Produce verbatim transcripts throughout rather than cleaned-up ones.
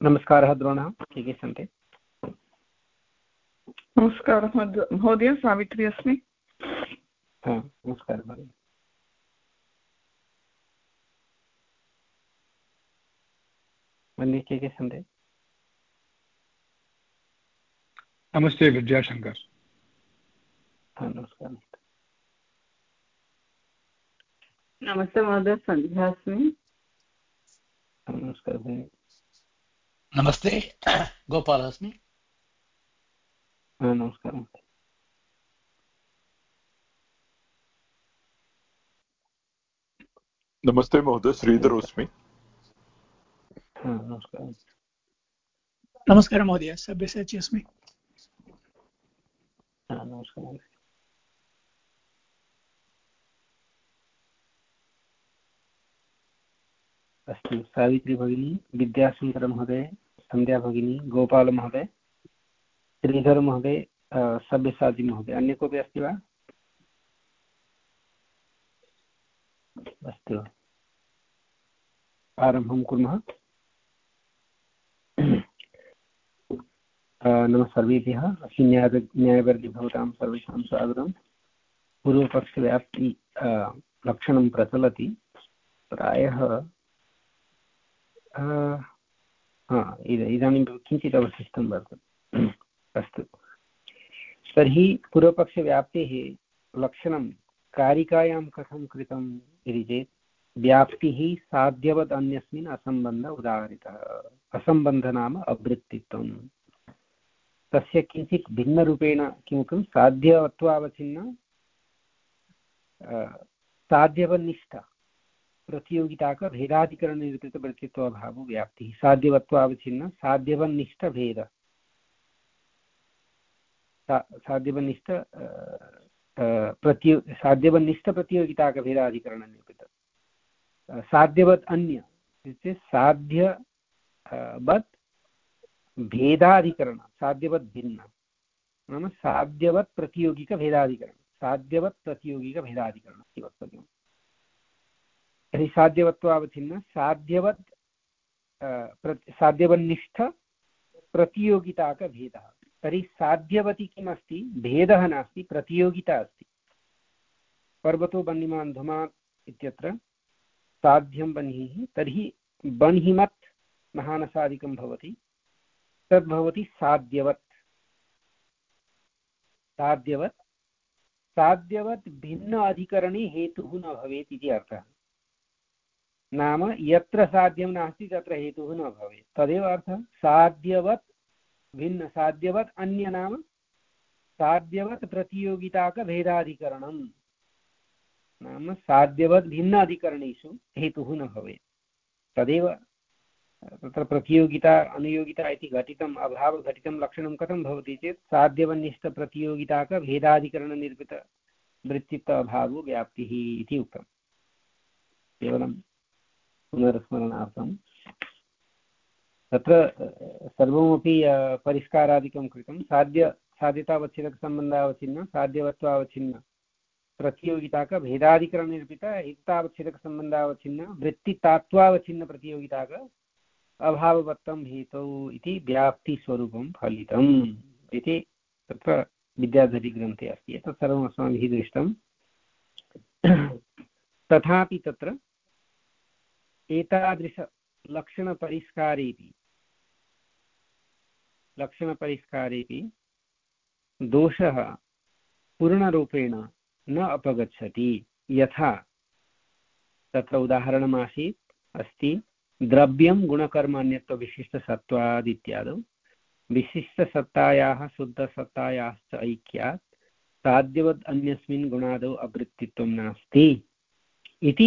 नमस्कारः द्रोणः, के के सन्ति? नमस्कारः महोदय, सावित्री अस्मि। नमस्कारः भगिनि। मन्ये के के सन्ति? नमस्ते विद्याशंकर। नमस्कारः। नमस्ते महोदय, सन्ध्या अस्मि। नमस्कारः भगिनि। नमस्ते, गोपालः अस्मि। नमस्कारः। नमस्ते महोदय, श्रीधर अस्मि। नमस्कारः। नमस्कारः महोदय, सब्यसाची अस्मि। नमस्कारः। अस्तु, सावित्री भगिनी, विद्याशंकर महोदय, सन्ध्या भगिनी, गोपाल महोदय, श्रीधर महोदय, सब्यसाची महोदय, अन्य कोऽपि अस्ति वा? अस्तु, आरम्भं कुर्मः। नमः सर्वेभ्यः। अस्मिन् न्याय न्यायवर्गे भवतां सर्वेषां स्वागतं। पूर्वपक्षव्याप्ति लक्षणं प्रचलति प्रायः हा इदानीं किञ्चित् अवशिष्टं वर्तते। अस्तु, तर्हि पूर्वपक्षव्याप्तेः लक्षणं कारिकायां कथं कृतम् इति चेत् व्याप्तिः साध्यवद् अन्यस्मिन् असम्बन्ध उदाहरितः। असम्बन्ध नाम अवृत्तित्वं। तस्य किञ्चित् भिन्नरूपेण किमुक्तं? साध्यवत्वावच्छिन्न साध्यवन्निष्ठ प्रतियोगिताक भेदाधिकरण निरूपित वृत्तित्वाभावो व्याप्तिः। साध्यवत्वावच्छिन्न साध्यवन्निष्ठ भेद साध्यवन्निष्ठ प्रतियो साध्यवन्निष्ठ प्रतियोगिताक भेदाधिकरण निरूपित। साध्यवत् अन्य इत्युक्ते साध्यवत् भेदाधिकरण, साध्यवत् भिन्न नाम साध्यवत् प्रतियोगिक भेदाधिकरण, साध्यवत् प्रतियोगिक भेदाधिकरण इति वक्तव्यम्। तर्हि साध्यवत्वावच्छिन्न साध्यवत् साध्यवन्निष्ठ प्रतियोगिताकभेदः। तर्हि साध्यवति किम् अस्ति? भेदः नास्ति, प्रतियोगिता अस्ति। पर्वतो बह्निमान् धूमात् इत्यत्र साध्यं बह्निः, तर्हि बह्निमत् महानसादिकं भवति, तद्भवति साध्यवत्। साध्यवत् साध्यवत् भिन्न अधिकरणे हेतुः न भवेत् इति अर्थः। नाम यत्र साध्यं नास्ति तत्र हेतुः न भवेत्, तदेव अर्थः। साध्यवत् भिन्न, साध्यवत् अन्य नाम साध्यवत् प्रतियोगिताक भेदाधिकरणं नाम साध्यवत् भिन्न अधिकरणेषु हेतुः न भवेत्, तदेव तत्र प्रतियोगिता अनुयोगिता इति घटितम् अभावघटितं लक्षणं कथं भवति चेत् साध्यवन्निष्ठ प्रतियोगिताक भेदाधिकरणनिर्मित वृत्तित्व अभावो व्याप्तिः इति उक्तं। केवलं पुनर्स्मरणार्थं तत्र सर्वमपि परिष्कारादिकं कृतं। साध्य साध्यतावच्छेदकसम्बन्धावच्छिन्न साध्यवत्वावच्छिन्न प्रतियोगिताक भेदाधिकरणनिर्मित युक्तावच्छेदकसम्बन्धावच्छिन्न वृत्तितात्वावच्छिन्न प्रतियोगिताक अभाववत्तं हेतौ इति व्याप्तिस्वरूपं फलितम् इति तत्र विद्याधरीग्रन्थे अस्ति। एतत् सर्वम् अस्माभिः दृष्टं। तथापि तत्र एतादृशलक्षणपरिष्कारेपि लक्षणपरिष्कारेपि दोषः पूर्णरूपेण न अपगच्छति। यथा तत्र उदाहरणमासीत् अस्ति द्रव्यं गुणकर्म अन्यत्व विशिष्टसत्त्वादित्यादौ विशिष्टसत्तायाः शुद्धसत्तायाश्च ऐक्यात् साध्यवद् अन्यस्मिन् गुणादौ अवृत्तित्वं नास्ति इति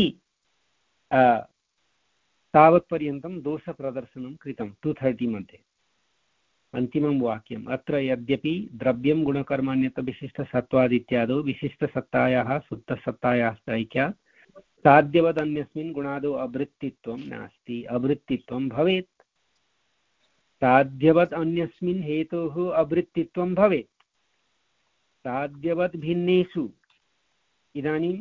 तावत्पर्यन्तं दोषप्रदर्शनं कृतं टु थर्टि मध्ये। अन्तिमं वाक्यम् अत्र यद्यपि द्रव्यं गुणकर्म अन्यत्व विशिष्टसत्त्वादित्यादौ विशिष्टसत्तायाः शुद्धसत्तायाश्च ऐक्यात् साध्यवद् अन्यस्मिन् गुणादौ अवृत्तित्वं नास्ति, अवृत्तित्वं भवेत्। साध्यवद् अन्यस्मिन् हेतोः अवृत्तित्वं भवेत्। साध्यवद् भिन्नेषु इदानीं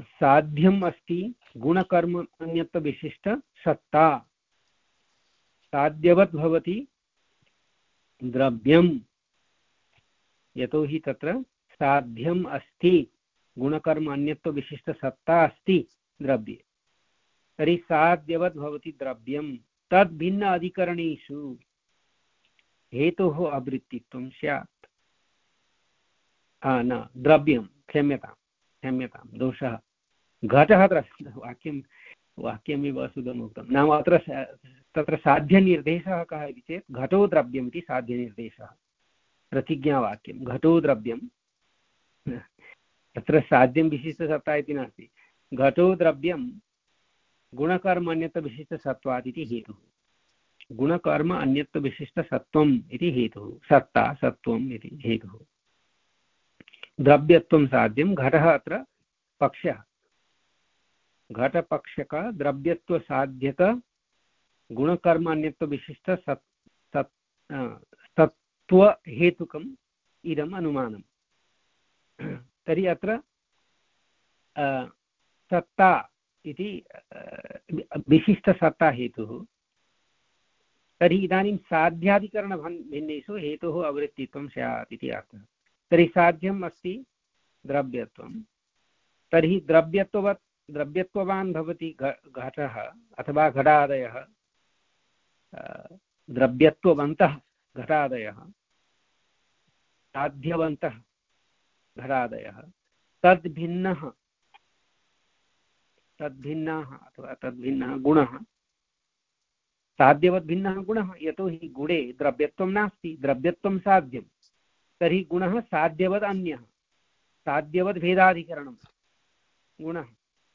साध्यम् अस्ति गुणकर्म अन्यत्व विशिष्ट सत्ता, साध्यवत् भवति द्रव्यं, यतोहि तत्र साध्यम् अस्ति, गुणकर्म अन्यत्व विशिष्टसत्ता अस्ति द्रव्ये। तर्हि साध्यवत् भवति द्रव्यं, तद् भिन्न अधिकरणेषु हेतोः आवृत्तित्वं स्यात्। न द्रव्यं, क्षम्यतां क्षम्यतां दोषः, घटः अत्र वाक्यं वाक्यमेव असुदम् उक्तं। नाम अत्र तत्र साध्यनिर्देशः कः इति चेत् घटो द्रव्यम् इति साध्यनिर्देशः, प्रतिज्ञावाक्यं घटो द्रव्यं। तत्र साध्यं विशिष्टसत्ता इति नास्ति, घटो द्रव्यं गुणकर्म अन्यत्र विशिष्टसत्त्वात् इति हेतुः। गुणकर्म अन्यत्र विशिष्टसत्त्वम् इति हेतुः, सत्ता सत्त्वम् इति हेतुः। द्रव्यत्वं साध्यं, घटः अत्र पक्षः, घटपक्षक द्रव्यत्व साध्यक गुणकर्म अन्यत्व विशिष्ट सत् सत्त्व हेतुकम् इदम् अनुमानम्। तर्हि अत्र सत्ता इति विशिष्टसत्ता हेतुः। तर्हि इदानीं साध्याधिकरणभिन्नेषु हेतोः आवृत्तित्वं स्यात् इति अर्थः। तर्हि साध्यम् अस्ति द्रव्यत्वं, तर्हि द्रव्यत्ववत् द्रव्यत्ववान् भवति घटः अथवा घटादयः, द्रव्यत्ववन्तः घटादयः, साध्यवन्तः घटादयः, तद्भिन्नः तद्भिन्नः अथवा तद्भिन्नः गुणः, साध्यवद्भिन्नः गुणः, यतोहि गुणे द्रव्यत्वं नास्ति, द्रव्यत्वं साध्यं, तर्हि गुणः साध्यवद् अन्यः, साध्यवद् भेदाधिकरणं गुणः।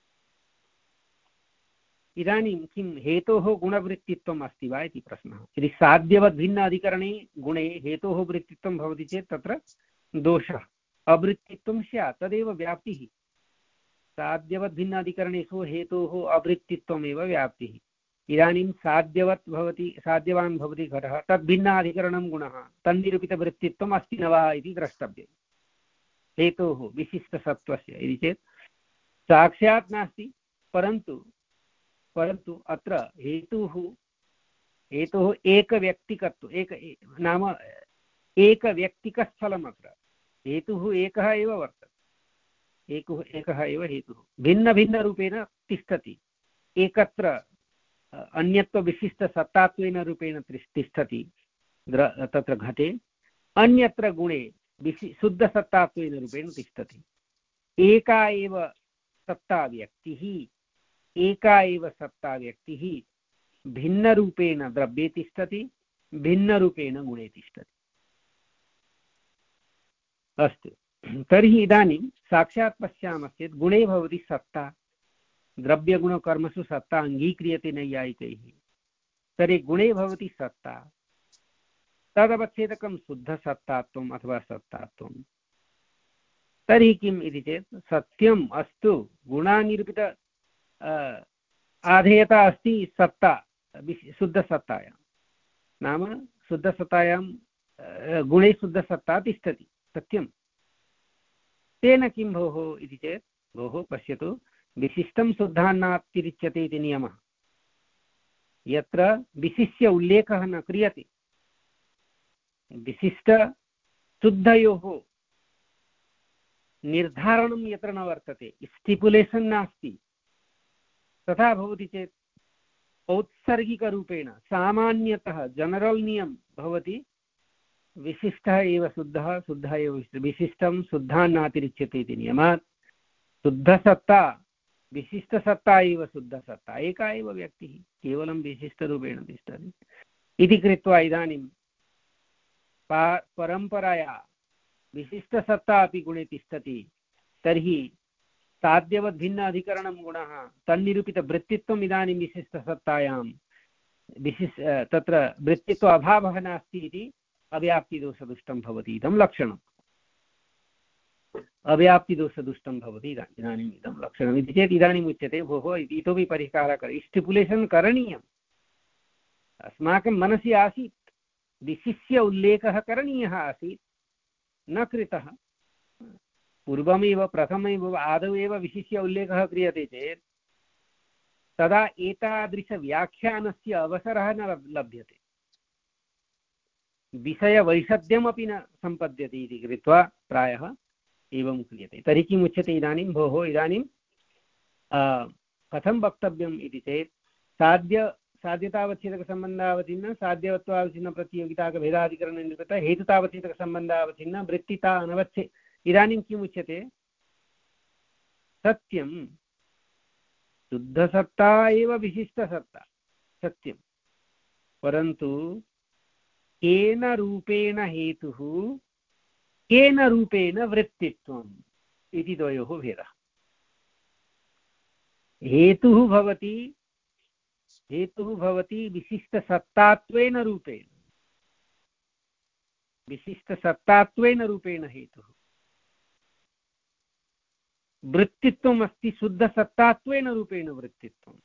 इदानीं किं हेतोः गुणवृत्तित्वम् अस्ति वा इति प्रश्नः। यदि साध्यवद् भिन्न अधिकरणे गुणे हेतोः वृत्तित्वं भवति चेत् तत्र दोषः, अवृत्तित्वं स्यात्, तदेव व्याप्तिः। साध्यवद् भिन्न अधिकरणेषु हेतोः अवृत्तित्वमेव व्याप्तिः। इदानीं साध्यवत् भवति, साध्यवान् भवति घटः, तद्भिन्नाधिकरणं गुणः, तन्निरूपितवृत्तित्वम् अस्ति न वा इति द्रष्टव्यं हेतोः विशिष्टसत्त्वस्य। इति चेत् साक्षात् नास्ति, परन्तु परन्तु अत्र हेतुः हेतुः एकव्यक्तिकत्व, एक नाम एकव्यक्तिकस्थलम्, अत्र हेतुः एकः एव वर्तते, एकः एकः एव हेतुः भिन्नभिन्नरूपेण तिष्ठति, एकत्र अन्यत्वविशिष्टसत्तात्वेन रूपेण तिष्ठति तत्र घटे, अन्यत्र गुणे विशि शुद्धसत्तात्वेन रूपेण तिष्ठति। एका एव सत्ता व्यक्तिः एका एव सत्ता व्यक्तिः भिन्नरूपेण द्रव्ये तिष्ठति, भिन्नरूपेण गुणे तिष्ठति। अस्तु, तर्हि इदानीं साक्षात् पश्यामश्चेत् गुणे भवति सत्ता, द्रव्यगुणकर्मसु सत्ता अङ्गीक्रियते नैयायिकैः। तर्हि गुणे भवति सत्ता, तदवच्छेदकं शुद्धसत्तात्वम् अथवा सत्तात्वम्। तर्हि किम् इति चेत् सत्यम् अस्तु, गुणानिरूपित आधेयता अस्ति सत्ता शुद्धसत्तायां, नाम शुद्धसत्तायां गुणे शुद्धसत्ता तिष्ठति, सत्यं। तेन किं भोः इति चेत्, भोः पश्यतु, विशिष्टं शुद्धान्नातिरिच्यते इति नियमः, यत्र विशिष्य उल्लेखः न क्रियते, विशिष्टशुद्धयोः निर्धारणं यत्र न वर्तते, स्टिपुलेशन् नास्ति, तथा भवति चेत् औत्सर्गिकरूपेण सामान्यतः जनरल् नियम भवति, विशिष्टः एव शुद्धः, शुद्धः एव विशिष्टं शुद्धान्नातिरिच्यते इति नियमात्। शुद्धसत्ता विशिष्टसत्ता एव शुद्धसत्ता, एका एव व्यक्तिः केवलं विशिष्टरूपेण तिष्ठति इति कृत्वा इदानीं परम्परया विशिष्टसत्ता अपि गुणे तिष्ठति, तर्हि साध्यवद् भिन्न अधिकरणं गुणः, तन्निरूपितवृत्तित्वम् इदानीं विशिष्टसत्तायां विशिष्ट तत्र वृत्तित्व अभावः नास्ति इति अव्याप्तिदोषदुष्टं भवति इदं लक्षणम्। अव्याप्तिदोषदुष्टं भवति इदानीम् इदं लक्षणम् इति चेत् इदानीम् उच्यते भोः इतोपि परिष्कारः कर स्टिपुलेशन् करणीयम्। अस्माकं मनसि आसीत्, विशिष्य उल्लेखः करणीयः आसीत्, न कृतः। पूर्वमेव प्रथमैव आदौ एव विशिष्य उल्लेखः क्रियते चेत् तदा एतादृशव्याख्यानस्य अवसरः न लभ्यते, विषयवैषद्यमपि न सम्पद्यते इति कृत्वा प्रायः एवं क्रियते। तर्हि किम् उच्यते इदानीं, भोः इदानीं कथं वक्तव्यम् इति चेत् साध्य साध्यतावच्छेदकसम्बन्धावच्छिन्न साध्यवत्वावच्छिन्न प्रतियोगिताकभेदाधिकरणनिरूपित हेतुतावच्छेदकसम्बन्धावच्छिन्न वृत्तिता अनवच्छे। इदानीं किम् उच्यते, सत्यं शुद्धसत्ता एव विशिष्टसत्ता सत्यं, परन्तु केन रूपेण हेतुः केन रूपेण वृत्तित्वम् इति द्वयोः भेदः। हेतुः भवति हेतुः भवति विशिष्टसत्तात्वेन रूपेण, विशिष्टसत्तात्वेन रूपेण हेतुः। वृत्तित्वम् अस्ति शुद्धसत्तात्वेन रूपेण वृत्तित्वम्।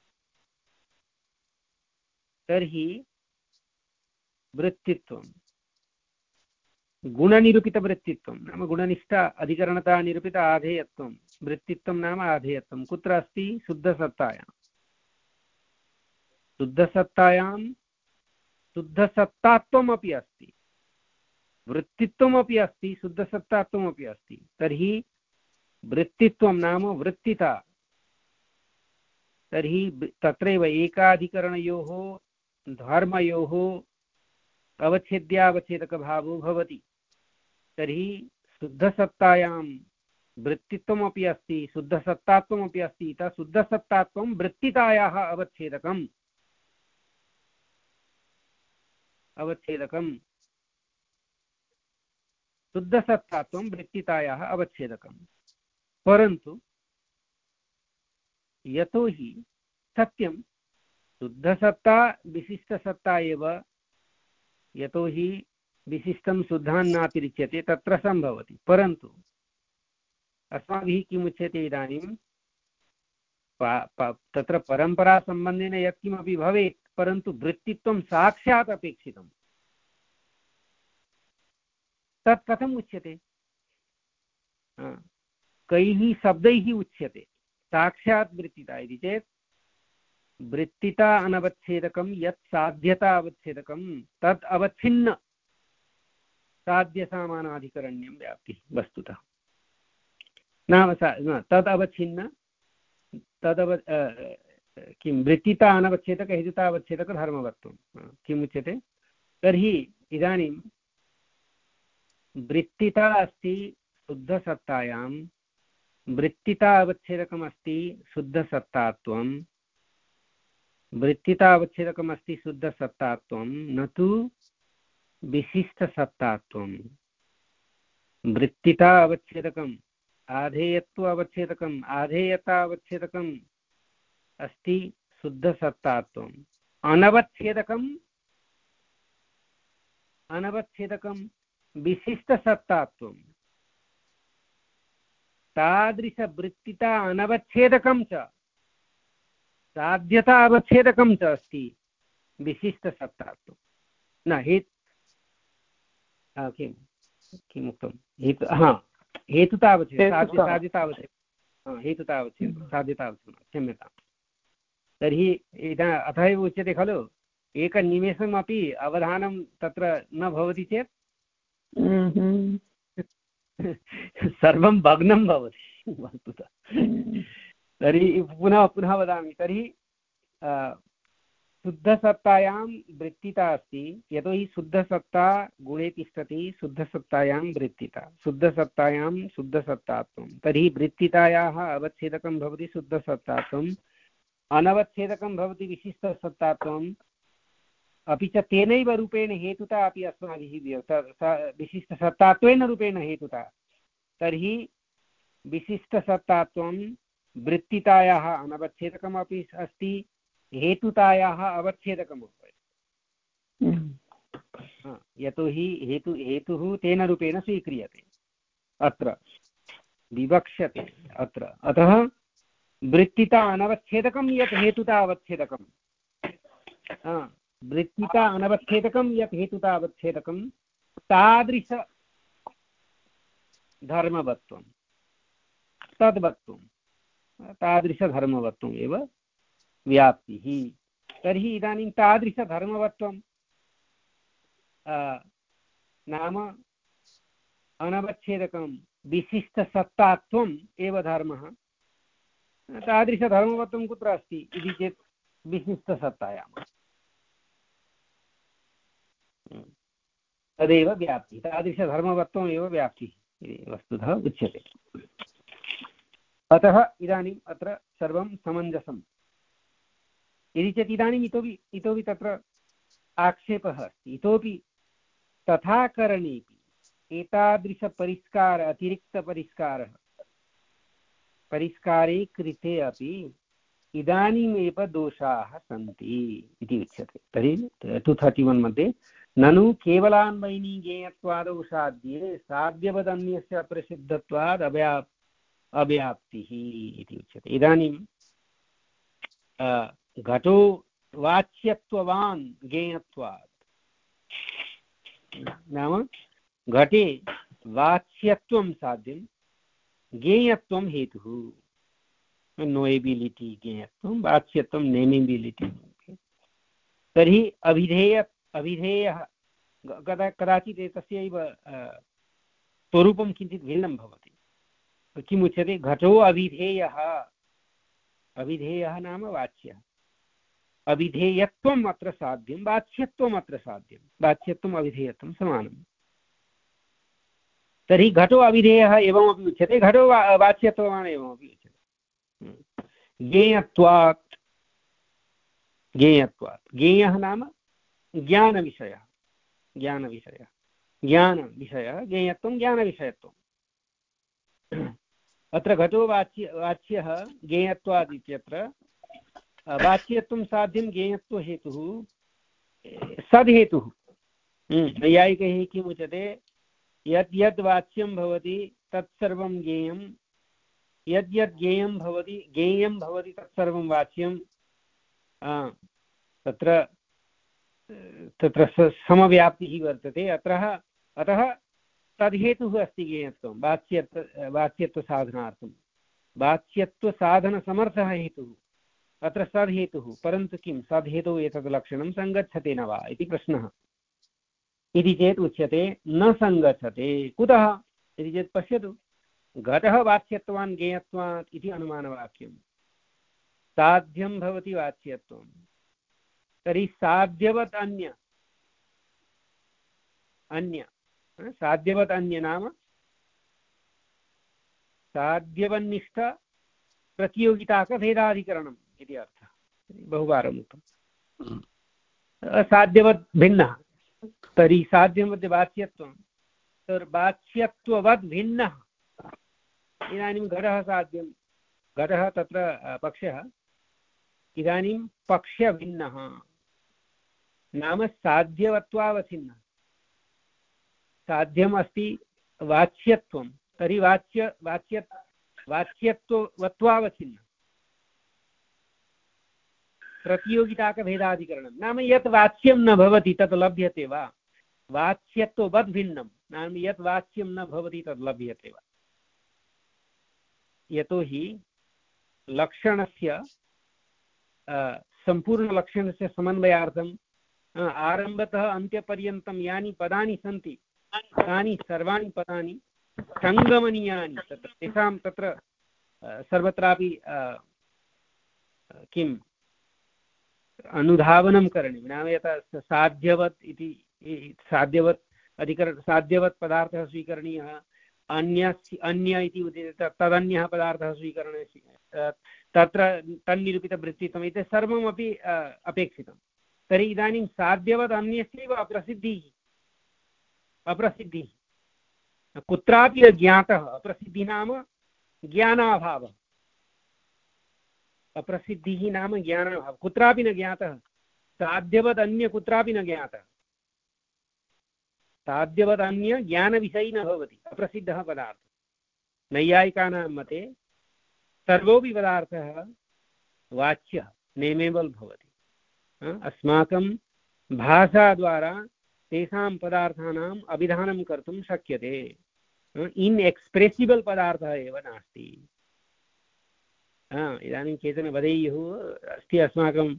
तर्हि वृत्तित्वं गुणनिरूपितवृत्तित्वं नाम गुणनिष्ठ अधिकरणता निरूपित आधेयत्वं, वृत्तित्वं नाम आधेयत्वं कुत्र अस्ति, शुद्धसत्तायां। शुद्धसत्तायां शुद्धसत्तात्वमपि अस्ति, वृत्तित्वमपि अस्ति, शुद्धसत्तात्वमपि अस्ति। तर्हि वृत्तित्वं नाम वृत्तिता। तर्हि तत्रैव एकाधिकरणयोः धर्मयोः अवच्छेद्यावच्छेदकभावो भवति। तर्हि शुद्धसत्तायां वृत्तित्वमपि अस्ति, शुद्धसत्तात्वमपि अस्ति। इति शुद्धसत्तात्वं वृत्तितायाः अवच्छेदकम् अवच्छेदकम् शुद्धसत्तात्वं वृत्तितायाः अवच्छेदकम्। परन्तु यतोहि सत्यं शुद्धसत्ता विशिष्टसत्ता एव, यतोहि विशिष्टं शुद्धान्नातिरिच्यते तत्र सम्भवति। परन्तु अस्माभिः किमुच्यते इदानीं, तत्र परम्परासम्बन्धेन यत्किमपि भवेत्, परन्तु वृत्तित्वं साक्षात् अपेक्षितं। तत् कथम् उच्यते, कैः शब्दैः उच्यते साक्षात् वृत्तिता इति चेत् वृत्तिता अनवच्छेदकं यत् साध्यता अवच्छेदकं तत् अवच्छिन्न साध्यसामानाधिकरण्यं व्याप्तिः वस्तुतः नाम तद् अवच्छिन्न तदव किं वृत्तिता अनवच्छेदक हेतुता अवच्छेदक धर्मवत्वं किम् उच्यते। तर्हि इदानीं वृत्तिता अस्ति शुद्धसत्तायां, वृत्तिता अवच्छेदकम् अस्ति शुद्धसत्तात्वं, वृत्तिता अवच्छेदकम् अस्ति शुद्धसत्तात्वं, न तु विशिष्टसत्तात्वं। वृत्तिता अवच्छेदकम् आधेयत्व अवच्छेदकम् आधेयता अवच्छेदकम् अस्ति शुद्धसत्तात्वम्, अनवच्छेदकम् अनवच्छेदकं विशिष्टसत्तात्वं। तादृशवृत्तिता अनवच्छेदकं च साध्यता अवच्छेदकं च अस्ति विशिष्टसत्तात्वं। न हेत् किं किम् उक्तं हेतु हा हेतुतावच्छेदकं साध्यतावच्छेदकं हेतुतावच्छेदकं साध्यतावच्छेदकं क्षम्यतां। तर्हि इदा अतः एव उच्यते खलु, एकनिमेषमपि अवधानं तत्र न भवति चेत् सर्वं भग्नं भवति वस्तुतः। तर्हि पुनः पुनः वदामि, तर्हि शुद्धसत्तायां वृत्तिता अस्ति, यतोहि शुद्धसत्ता गुणे तिष्ठति, शुद्धसत्तायां वृत्तिता, शुद्धसत्तायां शुद्धसत्तात्वं। तर्हि वृत्तितायाः अवच्छेदकं भवति शुद्धसत्तात्वम्, अनवच्छेदकं भवति विशिष्टसत्तात्वम्, अपि च तेनैव रूपेण हेतुता अपि अस्माभिः विशिष्टसत्तात्वेन रूपेण हेतुता। तर्हि विशिष्टसत्तात्वं वृत्तितायाः अनवच्छेदकमपि अस्ति, हेतुतायाः अवच्छेदकमपि। यतोहि हेतु हेतुः तेन रूपेण स्वीक्रियते, अत्र विवक्ष्यते अत्र। अतः वृत्तिता अनवच्छेदकं यत् हेतुता अवच्छेदकं, वृत्तिता अनवच्छेदकं यत् हेतुता अवच्छेदकं तादृश धर्मवत्वं तद्वत्वं तादृशधर्मवत्वम् एव व्याप्तिः। तर्हि इदानीं तादृशधर्मवत्वं नाम अनवच्छेदकं विशिष्टसत्तात्वम् एव धर्मः। तादृशधर्मवत्वं कुत्र अस्ति इति चेत् विशिष्टसत्तायाम्, तदेव व्याप्तिः। तादृशधर्मवत्वम् एव व्याप्तिः इति वस्तुतः उच्यते। अतः इदानीम् अत्र सर्वं समञ्जसम् इति चेत् इदानीम् इतोपि इतोपि तत्र आक्षेपः अस्ति। इतोपि तथा करणेपि एतादृशपरिष्कार अतिरिक्तपरिष्कारः परिष्कारे कृते अपि इदानीमेव दोषाः सन्ति इति उच्यते। तर्हि टु थर्टि वन् मध्ये ननु केवलान्वयिनी ज्ञेयत्वादौ साध्ये साध्यवदन्यस्य प्रसिद्धत्वाद् अव्याप् अव्याप्तिः इति उच्यते। इदानीं घटो वाच्यत्ववान् ज्ञेयत्वात्, नाम घटे वाच्यत्वं साध्यं, ज्ञेयत्वं हेतुः, नोएबिलिटी ज्ञेयत्वं, वाच्यत्वं नेमेबिलिटी। तर्हि अभिधेय अभिधेयः कदा कदाचित् एतस्यैव स्वरूपं किञ्चित् भिन्नं भवति। किमुच्यते? घटो अभिधेयः, अभिधेयः नाम वाच्यः, अभिधेयत्वम् अत्र साध्यं, वाच्यत्वम् अत्र साध्यं, वाच्यत्वम् अभिधेयत्वं समानम्। तर्हि घटो अभिधेयः एवमपि उच्यते, घटो वा वाच्यत्ववान् एवमपि उच्यते। ज्ञेयत्वात्, ज्ञेयत्वात्, ज्ञेयः नाम ज्ञानविषयः, ज्ञानविषयः, ज्ञानविषयः, ज्ञेयत्वं ज्ञानविषयत्वम्। अत्र घटो वाच्य वाच्यः ज्ञेयत्वात् इत्यत्र वाच्यत्वं साध्यं, ज्ञेयत्वहेतुः सद्हेतुः। नैयायिकैः किम् उच्यते? यद् यद् वाच्यं भवति तत्सर्वं ज्ञेयं, यद् यद् ज्ञेयं भवति ज्ञेयं भवति तत्सर्वं वाच्यं। तत्र तत्र समव्याप्तिः वर्तते अत्र। अतः तद्हेतुः अस्ति ज्ञेयत्वं वाच्यत्व वाच्यत्वसाधनार्थं, वाच्यत्वसाधनसमर्थः हेतुः अत्र सद्हेतुः। परन्तु किं सद्हेतुः एतद् लक्षणं सङ्गच्छते न वा इति प्रश्नः। इति चेत् उच्यते न सङ्गच्छते। कुतः इति चेत् पश्यतु, घटः वाच्यत्वान् ज्ञेयत्वात् इति अनुमानवाक्यं, साध्यं भवति वाच्यत्वं, तर्हि साध्यवत् अन्य अन्य साध्यवत् अन्य नाम साध्यवन्निष्ठ प्रतियोगिताकभेदाधिकरणम् इति अर्थः। बहुवारम् उक्तम्। साध्यवत् भिन्नः, तर्हि साध्यवत् वाच्यत्वं, तर्हि वाच्यत्ववद् भिन्नः। इदानीं घटः साध्यं, घटः तत्र पक्षः, इदानीं पक्षभिन्नः नाम साध्यवत्वावच्छिन्नः। साध्यम् अस्ति वाच्यत्वं, तर्हि वाच्य वाच्य वाच्यत्ववत्वावच्छिन्नः। प्रतियोगिताकभेदाधिकरणं नाम यत् वाच्यं न भवति तत् लभ्यते वा, वाच्यत्ववद् भिन्नं नाम यत् वाच्यं न भवति तद् लभ्यते वा। यतोहि लक्षणस्य सम्पूर्णलक्षणस्य समन्वयार्थम् आरम्भतः अन्त्यपर्यन्तं यानि पदानि सन्ति तानि सर्वाणि पदानि सङ्गमनीयानि, तत्र तेषां तत्र सर्वत्रापि किम् अनुधावनं करणीयं। नाम यथा साध्यवत् इति साध्यवत् अधिकरण साध्यवत् पदार्थः स्वीकरणीयः, अन्य अन्य इति उच्यते तदन्यः पदार्थः स्वीकरणीयः, तत्र तन्निरूपितवृत्तित्वम् इति सर्वमपि अपेक्षितं। तर्हि इदानीं साध्यवत् अन्यस्यैव अप्रसिद्धिः अप्रसिद्धिः कुत्रापि अज्ञातः, अप्रसिद्धिः नाम ज्ञानाभावः, अप्रसिद्धिः नाम ज्ञानाभावः, कुत्रापि न ज्ञातः। साध्यवत् अन्य कुत्रापि न ज्ञातः, साध्यवत् अन्य ज्ञानविषयी न भवति, अप्रसिद्धः पदार्थः। नैयायिकानां मते सर्वोऽपि पदार्थः वाच्यः नेमेबल् भवति। अस्माकं भाषाद्वारा तेषां पदार्थानाम् अभिधानं कर्तुं शक्यते। इन्एक्स्प्रेसिबल् पदार्थः एव नास्ति। इदानीं केचन वदेयुः अस्ति अस्माकं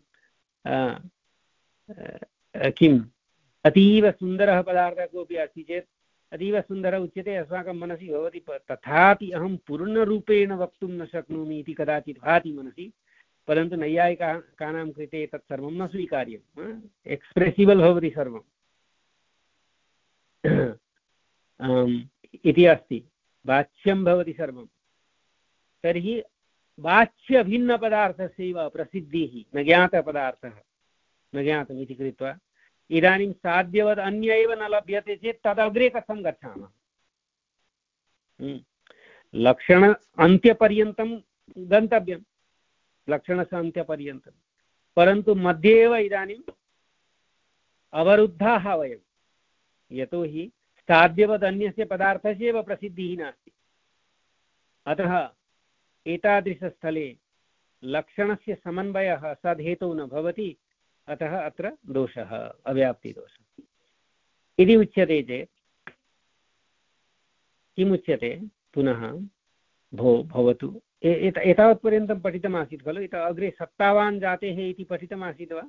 किम् अतीव सुन्दरः पदार्थः कोऽपि अस्ति चेत् अतीव सुन्दरः उच्यते, अस्माकं मनसि भवति तथापि अहं पूर्णरूपेण वक्तुं न शक्नोमि इति कदाचित् भाति मनसि, परन्तु नैयायिकानां कृते तत् सर्वं न स्वीकार्यम्, एक्स्प्रेसिबल् भवति सर्वम् इति अस्ति, वाच्यं भवति सर्वं। तर्हि वाच्यभिन्नपदार्थस्यैव प्रसिद्धिः, न ज्ञातपदार्थः न ज्ञातमिति कृत्वा इदानीं साध्यवद् अन्य एव न लभ्यते चेत् तदग्रे कथं गच्छामः? लक्षण अन्त्यपर्यन्तं गन्तव्यं, लक्षणस्य अन्त्यपर्यन्तं, परन्तु मध्ये एव इदानीम् अवरुद्धाः वयं, यतोहि साध्यवद् अन्यस्य पदार्थस्य एव प्रसिद्धिः नास्ति। अतः एतादृशस्थले लक्षणस्य समन्वयः सद्हेतौ न भवति, अतः अत्र दोषः अव्याप्तिदोषः इति उच्यते चेत् किमुच्यते पुनः? भो भवतु, एतावत्पर्यन्तं पठितमासीत् खलु, इत अग्रे सत्तावान् जातेः इति पठितमासीत् वा?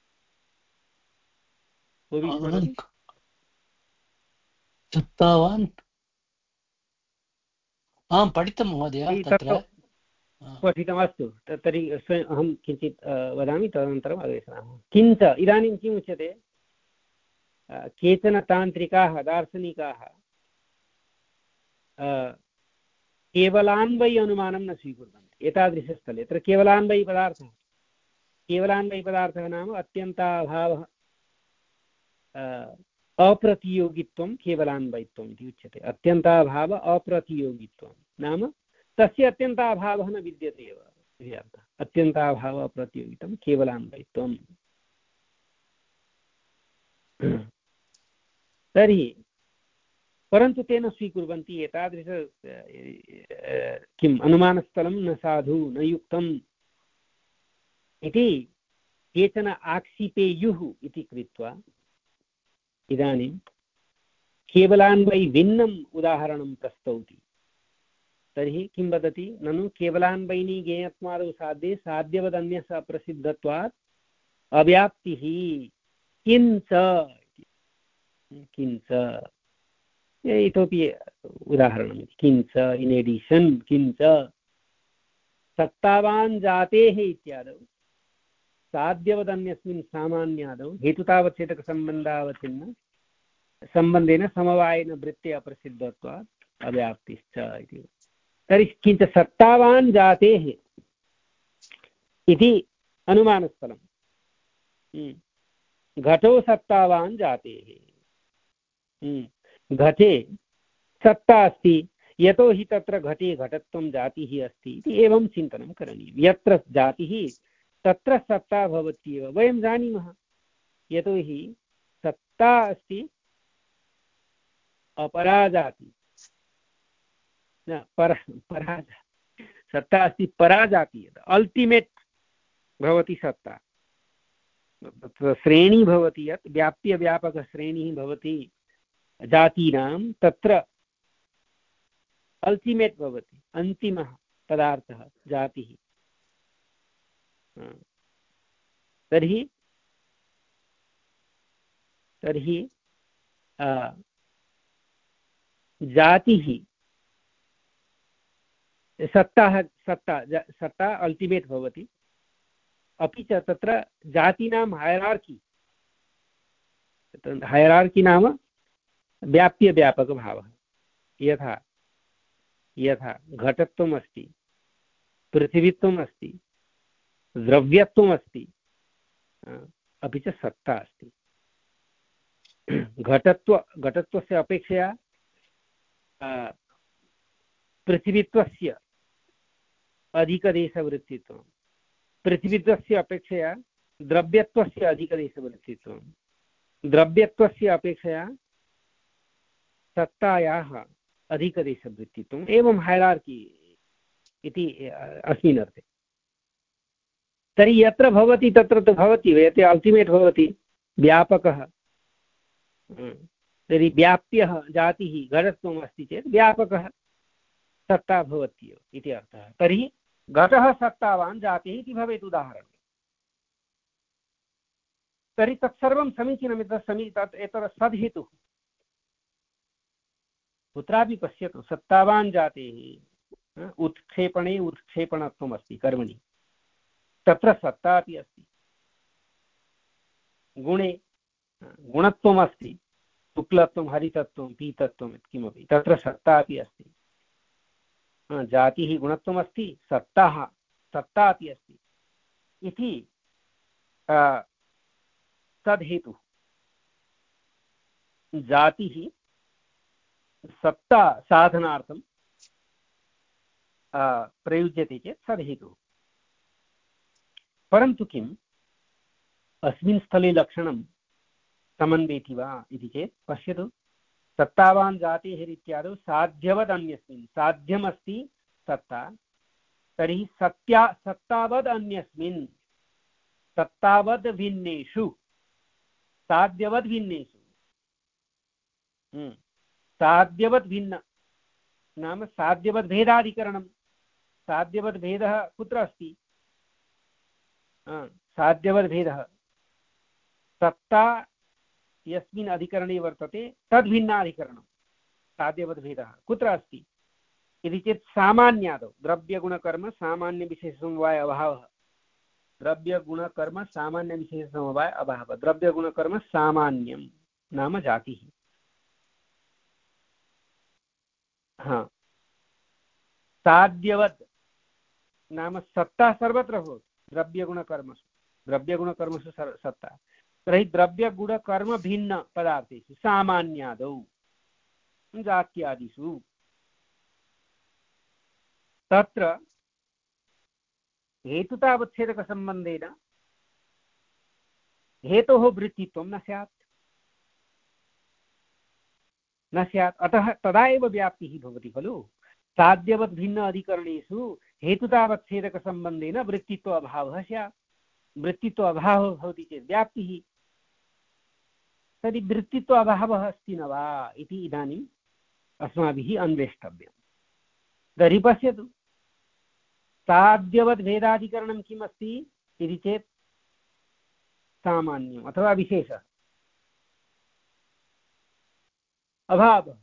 सत्तावान् आं पठितं महोदय, तत्र पठितमस्तु। तर्हि अहं किञ्चित् वदामि, तदनन्तरम् अग्रे सरामः। किञ्च इदानीं किम् उच्यते? केचन तान्त्रिकाः दार्शनिकाः केवलान्वयि अनुमानं न स्वीकुर्वन्ति। एतादृशस्थले अत्र केवलान्वयि पदार्थः केवलान्वयि पदार्थः नाम अत्यन्ताभावः अप्रतियोगित्वं केवलान्वयित्वम् इति उच्यते। अत्यन्ताभाव अप्रतियोगित्वं नाम तस्य अत्यन्ताभावः न विद्यते एव इति अर्थः। अत्यन्ताभाव अप्रतियोगितं केवलान्वयित्वम्। तर्हि परन्तु तेन स्वीकुर्वन्ति एतादृश किम् अनुमानस्थलं न साधु न युक्तम् इति केचन आक्षिपेयुः इति कृत्वा इदानीं केवलान्वयि भिन्नम् उदाहरणं प्रस्तौति। तर्हि किं वदति? ननु केवलान्वयिनी ज्ञेयत्वादौ साध्ये साध्यवदन्यस्य अप्रसिद्धत्वात् अव्याप्तिः किञ्च किञ्च इतोपि उदाहरणं किञ्च इन् एडिशन् किञ्च सत्तावान् जातेः इत्यादौ साध्यवदन्यस्मिन् सामान्यादौ हेतुतावच्छेदकसम्बन्धावच्छिन्न सम्बन्धेन समवायेन वृत्ते अप्रसिद्धत्वात् अव्याप्तिश्च इति। तर्हि किञ्च सत्तावान् जातेः इति अनुमानस्थलं, घटो सत्तावान् जातेः, घटे सत्ता अस्ति यतोहि तत्र घटे घटत्वं जातिः अस्ति इति एवं चिन्तनं करणीयं। यत्र जातिः तत्र सत्ता भवत्येव वयं जानीमः, यतोहि सत्ता अस्ति अपरा जाति न पर परा सत्ता अस्ति परा जाति, अल्टिमेट् भवति सत्ता। श्रेणी भवति यत् व्याप्यव्यापकश्रेणिः भवति जातीनां, तत्र अल्टिमेट् भवति अन्तिमः पदार्थः जातिः। तर्हि तर्हि जातिः सत्ता सत्ता सत्ता अल्टिमेट् भवति, अपि च तत्र जातीनां हायरार्की, हायरार्की नाम व्याप्यव्यापकभावः। यथा यथा घटत्वम् अस्ति, पृथिवीत्वम् अस्ति, द्रव्यत्वम् अस्ति, अपि च सत्ता अस्ति। घटत्व घटत्वस्य अपेक्षया पृथिवीत्वस्य अधिकदेशवृत्तित्वं, पृथिवीत्वस्य अपेक्षया द्रव्यत्वस्य अधिकदेशवृत्तित्वं, द्रव्यत्वस्य अपेक्षया सत्तायाः अधिकदेशवृत्तित्वम्, एवं हायरार्की इति अस्मिन् अर्थे। तर्हि यत्र भवति तत्र तु भवति, यत् अल्टिमेट् भवति व्यापकः। तर्हि व्याप्यः जातिः घटत्वम् अस्ति चेत् व्यापकः सत्ता भवत्येव इति अर्थः। तर्हि घटः सत्तावान् जातिः इति भवेत् उदाहरणं। तर्हि तत्सर्वं समीचीनम्। एतत् समी तत् एतत् सद्हेतुः। कुत्रापि पश्यतु, सत्तावान् जातेः उत्क्षेपणे उत्क्षेपणत्वम् अस्ति कर्मणि, तत्र सत्ता अपि अस्ति। गुणे गुणत्वम् अस्ति, शुक्लत्वं हरितत्वं पीतत्वं किमपि, तत्र सत्ता अपि अस्ति। जातिः गुणत्वम् अस्ति, सत्ता सत्ता अपि अस्ति इति तद्हेतुः। जातिः सत्ता साधनार्थं प्रयुज्यते चेत् सद्हेतुः। परन्तु किम् अस्मिन् स्थले लक्षणं समन्वेति वा इति चेत् पश्यतु, सत्तावान् जातेः इत्यादौ साध्यवद् अन्यस्मिन्, साध्यमस्ति सत्ता, तर्हि सत्या सत्तावद् अन्यस्मिन्, सत्तावद् भिन्नेषु, साध्यवद् भिन्नेषु। साध्यवद् भिन्न नाम साध्यवद् भेदाधिकरणं। साध्यवद् भेदः कुत्र अस्ति? साध्यवद् भेदः सत्ता यस्मिन् अधिकरणे वर्तते तद्भिन्नाधिकरणं। साध्यवद् भेदः कुत्र अस्ति इति चेत् सामान्यादौ द्रव्यगुणकर्म सामान्यविशेषसमवाय अभावः। द्रव्यगुणकर्म सामान्यविशेषसमवाय अभावः। द्रव्यगुणकर्म सामान्यं नाम जातिः। हाँ, साध्यवद् नाम सत्ता सर्वत्र भवति द्रव्यगुणकर्मसु। द्रव्यगुणकर्मसु सत्ता, तर्हि द्रव्यगुणकर्म भिन्न पदार्थेषु सामान्यादौ जात्यादिषु तत्र हेतुतावच्छेदकसम्बन्धेन हेतोः वृत्तित्वं न स्यात् न स्यात् अतः तदा एव व्याप्तिः भवति खलु। साध्यवद् भिन्न अधिकरणेषु हेतुतावच्छेदकसम्बन्धेन वृत्तित्व अभावः स्यात्। वृत्तित्व अभावः भवति चेत् व्याप्तिः। तर्हि वृत्तित्व अभावः अस्ति न वा इति इदानीम् अस्माभिः अन्वेष्टव्यं। तर्हि पश्यतु, साध्यवद् भेदाधिकरणं किम् अस्ति इति चेत् सामान्यम् अथवा विशेषः अभावः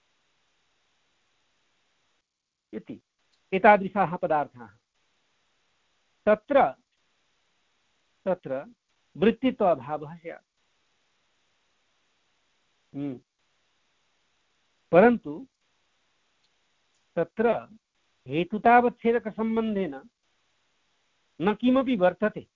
इति एतादृशाः पदार्थाः। तत्र तत्र वृत्तित्व अभावः स्यात्। परन्तु तत्र हेतुतावच्छेदकसम्बन्धेन न किमपि वर्तते।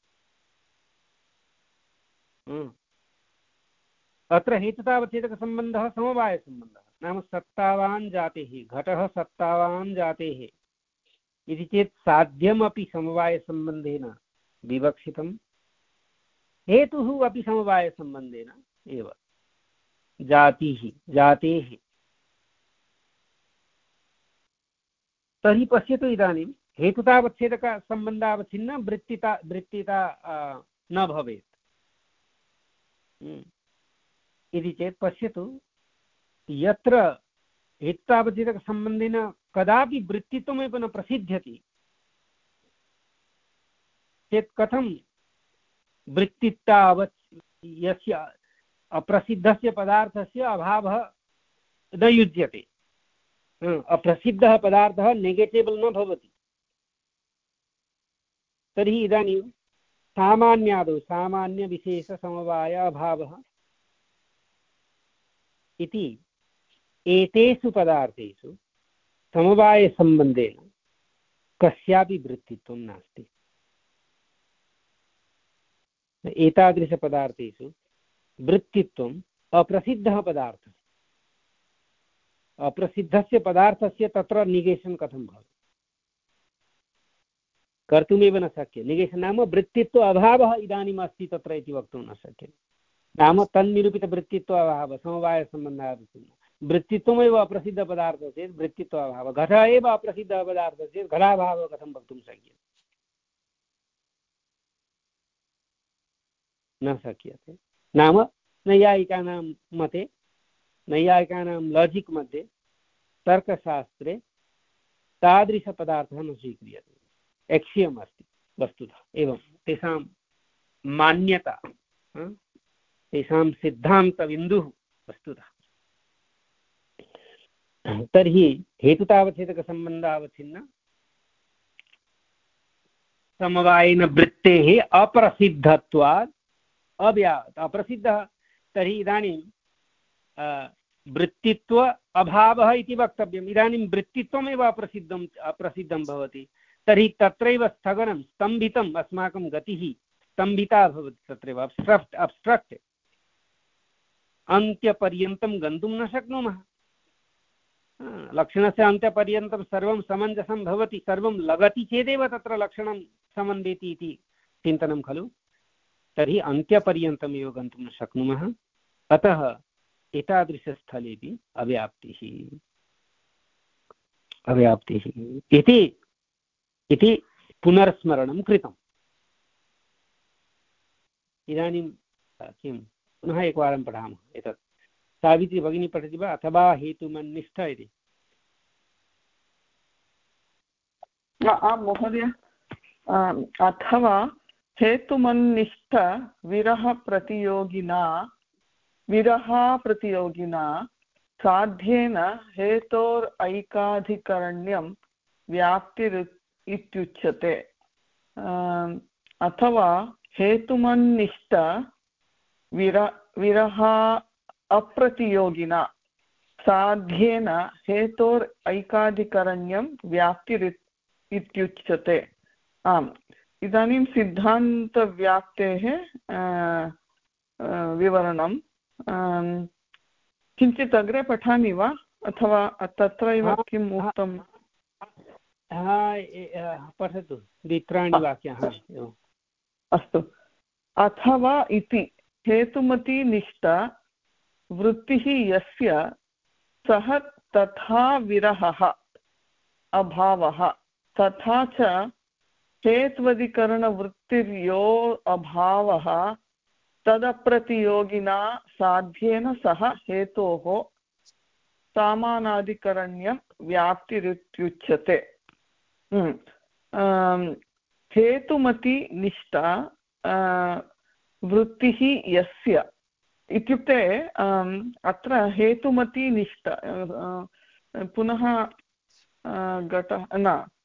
अत्र हेतुतावच्छेदकसम्बन्धः समवायसम्बन्धः नाम सत्तावान् जातेः, घटः सत्तावान् जातेः इति चेत् साध्यमपि समवायसम्बन्धेन विवक्षितं, हेतुः अपि समवायसम्बन्धेन एव। जातिः जातेः। तर्हि पश्यतु, इदानीं हेतुतावच्छेदकसम्बन्धावच्छिन्न वृत्तिता वृत्तिता न भवेत् इति चेत् पश्यतु, यत्र हेतुतावच्छेदकसम्बन्धेन कदापि वृत्तित्वमेव न प्रसिद्ध्यति चेत् कथं वृत्तितावत् यस्य अप्रसिद्धस्य पदार्थस्य अभावः न युज्यते। अप्रसिद्धः पदार्थः नेगेटिबल् न भवति। तर्हि इदानीं सामान्यादौ सामान्यविशेषसमवाय अभावः इति एतेषु पदार्थेषु समवायसम्बन्धेन कस्यापि वृत्तित्वं नास्ति। एतादृशपदार्थेषु वृत्तित्वम् अप्रसिद्धः पदार्थः। अप्रसिद्धस्य पदार्थस्य तत्र निगेशन् कथं भवति? कर्तुमेव न शक्यते। निगेशन् नाम वृत्तित्व अभावः इदानीम् अस्ति तत्र इति वक्तुं न शक्यते। नाम तन्निरूपितवृत्तित्व अभावः समवायसम्बन्धः। वृत्तित्वमेव अप्रसिद्धपदार्थः चेत् वृत्तित्व अभावः। घटः एव अप्रसिद्धः पदार्थः चेत् घटाभावः कथं वक्तुं शक्यते? न शक्यते। नाम नैयायिकानां मते, नैयायिकानां लाजिक् मध्ये, तर्कशास्त्रे तादृशपदार्थः न स्वीक्रियते। एक्सियम् अस्ति वस्तुतः। एवं तेषां मान्यता, तेषां सिद्धान्तबिन्दुः वस्तुतः। तर्हि हेतुतावच्छेदकसम्बन्धावच्छिन्न समवायेन वृत्तेः अप्रसिद्धत्वात् अव्याहतः। अप्रसिद्धः तर्हि इदानीं वृत्तित्व अभावः इति वक्तव्यम्। इदानीं वृत्तित्वमेव अप्रसिद्धम् अप्रसिद्धं भवति, तर्हि तत्रैव स्थगनं, स्तम्भितम् अस्माकं गतिः स्तम्भिता भवति, तत्रैव अब्स्ट्रक्ट् अब्स्ट्रक्ट् अन्त्यपर्यन्तं गन्तुं न शक्नुमः। लक्षणस्य अन्त्यपर्यन्तं सर्वं समञ्जसं भवति, सर्वं लगति चेदेव तत्र लक्षणं समन्वेति इति चिन्तनं खलु। तर्हि अन्त्यपर्यन्तमेव गन्तुं न शक्नुमः, अतः एतादृशस्थलेपि अव्याप्तिः अव्याप्तिः इति इति पुनर्स्मरणं कृतम्। इदानीं किं पुनः एकवारं पठामः एतत्। सावित्री भगिनी पठति वा? अथवा हेतुमन्निष्ठ इति। आं महोदय, अथवा हेतुमन्निष्ठ विरहप्रतियोगिना विरहाप्रतियोगिना साध्येन हेतोरैकाधिकरण्यं व्याप्तिर् इत्युच्यते। अथवा हेतुमन्निष्ठ विर विरहा अप्रतियोगिना साध्येन हेतोर् ऐकाधिकरण्यं व्याप्तिर् इत्युच्यते। आम्, इदानीं सिद्धान्तव्याप्तेः विवरणं किञ्चित् अग्रे पठामि वा, अथवा तत्रैव किम् उक्तम्? पठतु, द्वित्राणि वाक्यानि। अस्तु। अथवा इति हेतुमती निष्ठ वृत्तिः यस्य सः तथा विरहः अभावः तथा च हेत्वधिकरणवृत्तिर्यो अभावः तदप्रतियोगिना साध्येन सह हेतोः सामानाधिकरण्यं व्याप्तिरित्युच्यते। हेतुमती निष्ठ वृत्तिः यस्य इत्युक्ते अत्र हेतुमती निष्ठ पुनः घटः न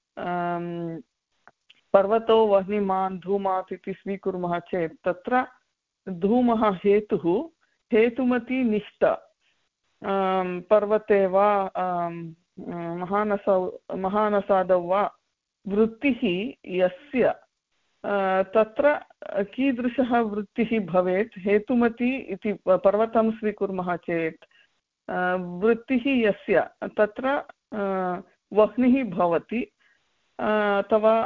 पर्वतो वह्निमान् धूमात् इति स्वीकुर्मः चेत् तत्र धूमः हेतुः, हेतुमती निष्ठ पर्वते वा महानसौ महानसादौ वा वृत्तिः यस्य तत्र कीदृशः वृत्तिः भवेत्? हेतुमती इति पर्वतं स्वीकुर्मः चेत् वृत्तिः यस्य तत्र वह्निः भवति अथवा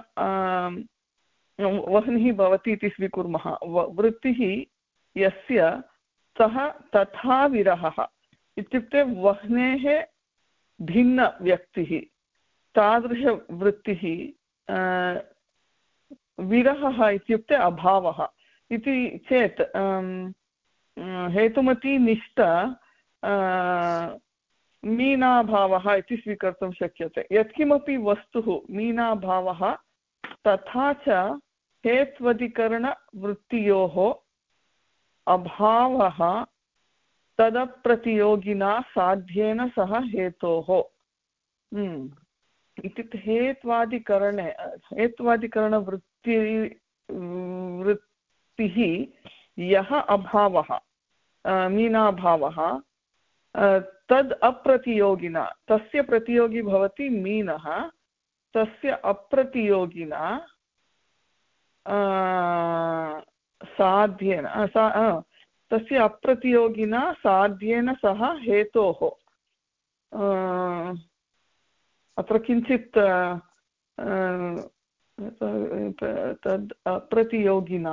वह्निः भवति इति स्वीकुर्मः। वृत्तिः यस्य सः तथा विरहः इत्युक्ते वह्नेः भिन्नव्यक्तिः, तादृशवृत्तिः विरहः इत्युक्ते अभावः इति चेत् हेतुमती निष्ठ मीनाभावः इति स्वीकर्तुं शक्यते। यत्किमपि वस्तुः मीनाभावः तथा च हेत्वधिकरणवृत्तियोः अभावः तदप्रतियोगिना साध्येन सह हेतोः। इत्युक्ते हेत्वादिकरणे हेत्वादिकरणवृत्ति वृत्तिः यः अभावः मीनाभावः तद् अप्रतियोगिना, तस्य प्रतियोगी भवति मीनः, तस्य अप्रतियोगिना साध्येन तस्य अप्रतियोगिना साध्येन सह हेतोः। अत्र किञ्चित् तद् अप्रतियोगिना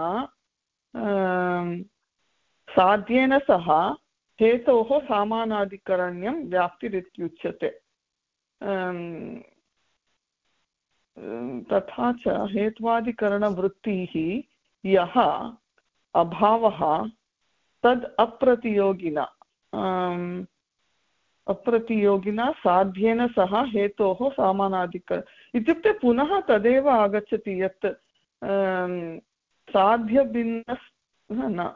साध्येन सह हेतोः सामानाधिकरण्यं व्याप्तिरित्युच्यते। तथा च हेत्वादिकरणवृत्तिः यः अभावः तद् अप्रतियोगिना अप्रतियोगिना साध्येन सह हेतोः समानाधिकर इत्युक्ते पुनः तदेव आगच्छति यत् साध्यभिन्न न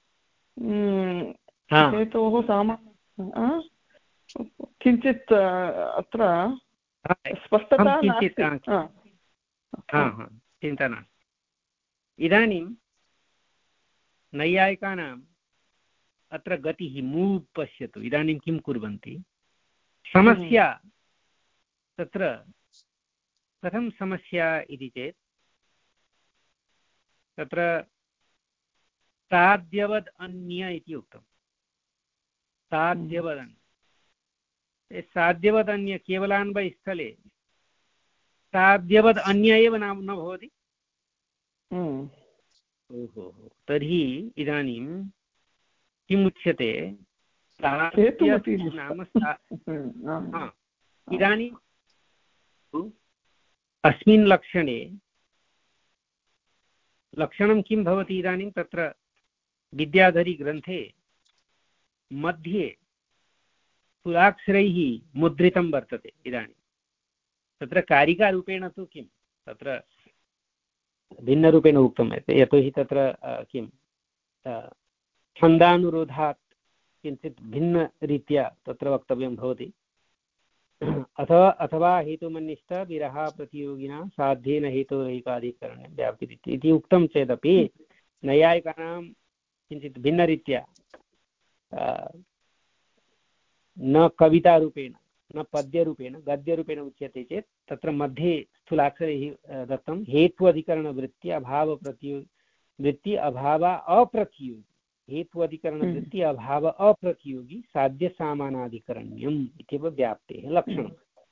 हेतोः सामा किञ्चित् अत्र स्पष्टता नास्ति। चिन्ता नास्ति। इदानीं नैयायिकानाम् अत्र गतिः मूव् पश्यतु। इदानीं किं कुर्वन्ति, समस्या तत्र कथं समस्या इति चेत् तत्र साध्यवद् अन्य इति उक्तं। साध्यवद् अन्य साध्यवद् अन्य केवलान्वयस्थले साध्यवद् अन्य एव न भवति। ओहो, तर्हि इदानीं किम् उच्यते, नाम इदानीं अस्मिन् लक्षणे लक्षणं किं भवति, इदानीं तत्र विद्याधरीग्रन्थे मध्ये स्थूलाक्षरैः मुद्रितं वर्तते। इदानीं तत्र कारिकारूपेण तु किं तत्र भिन्नरूपेण उक्तं यतोहि तत्र किं छन्दानुरोधात् किञ्चित् भिन्नरीत्या तत्र वक्तव्यं भवति। अथवा अथवा हेतुमन्निष्ठ विरहा प्रतियोगिना साध्येन हेतोरैकाधिकरणे व्याप्तिरिति इति उक्तं चेदपि नैयायिकानां किञ्चित् भिन्नरीत्या न कवितारूपेण न पद्यरूपेण गद्यरूपेण उच्यते चेत् तत्र मध्ये स्थूलाक्षरैः दत्तं हेत्वधिकरणवृत्ति अभावप्रतियो वृत्ति अभाव अप्रतियोगी हेत्वधिकरणवृत्ति अभाव अप्रतियोगी साध्यसामानाधिकरण्यम् इत्येव व्याप्तेः लक्षणं।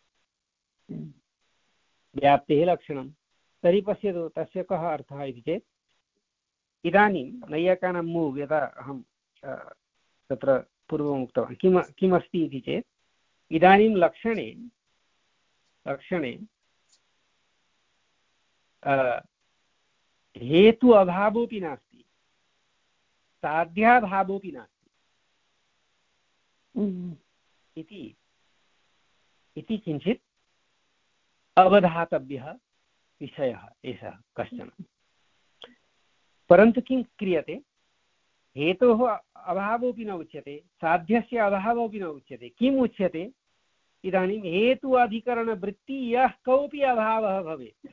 व्याप्तेः लक्षणं तर्हि पश्यतु तस्य कः अर्थः इति चेत् इदानीं नैयायिकानां मूव् यदा अहं तत्र पूर्वम् उक्तवान् किम किमस्ति इति चेत् इदानीं लक्षणे लक्षणे हेतु अभावोऽपि नास्ति, साध्याभावोऽपि नास्ति इति इति किञ्चित् अवधातव्यः विषयः एषः कश्चन। परन्तु किं क्रियते, हेतोः अभावोऽपि न उच्यते, साध्यस्य अभावोऽपि न उच्यते। किम् उच्यते, इदानीं हेतु अधिकरणवृत्ति यः कोऽपि अभावः भवेत्,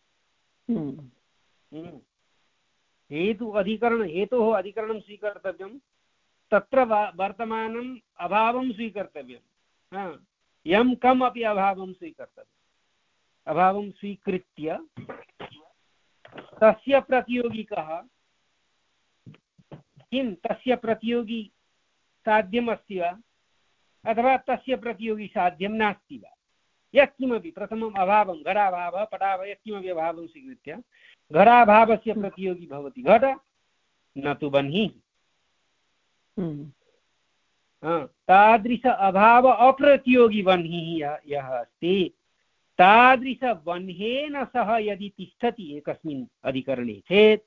हेतु अधिकरण हेतोः अधिकरणं स्वीकर्तव्यं, तत्र वर्तमानम् अभावं स्वीकर्तव्यं, यं कम् अपि अभावं स्वीकर्तव्यम्। अभावं स्वीकृत्य तस्य प्रतियोगी कः, किं तस्य प्रतियोगी साध्यम् अस्ति वा अथवा तस्य प्रतियोगी साध्यं नास्ति वा, यत्किमपि प्रथमम् अभावं घटाभावः पटाभावः यत्किमपि अभावं स्वीकृत्य घटाभावस्य प्रतियोगी भवति घट न तु बह्निः। तादृश अभाव अप्रतियोगी बह्निः यः अस्ति तादृशबह्नेन सह यदि तिष्ठति एकस्मिन् अधिकरणे चेत्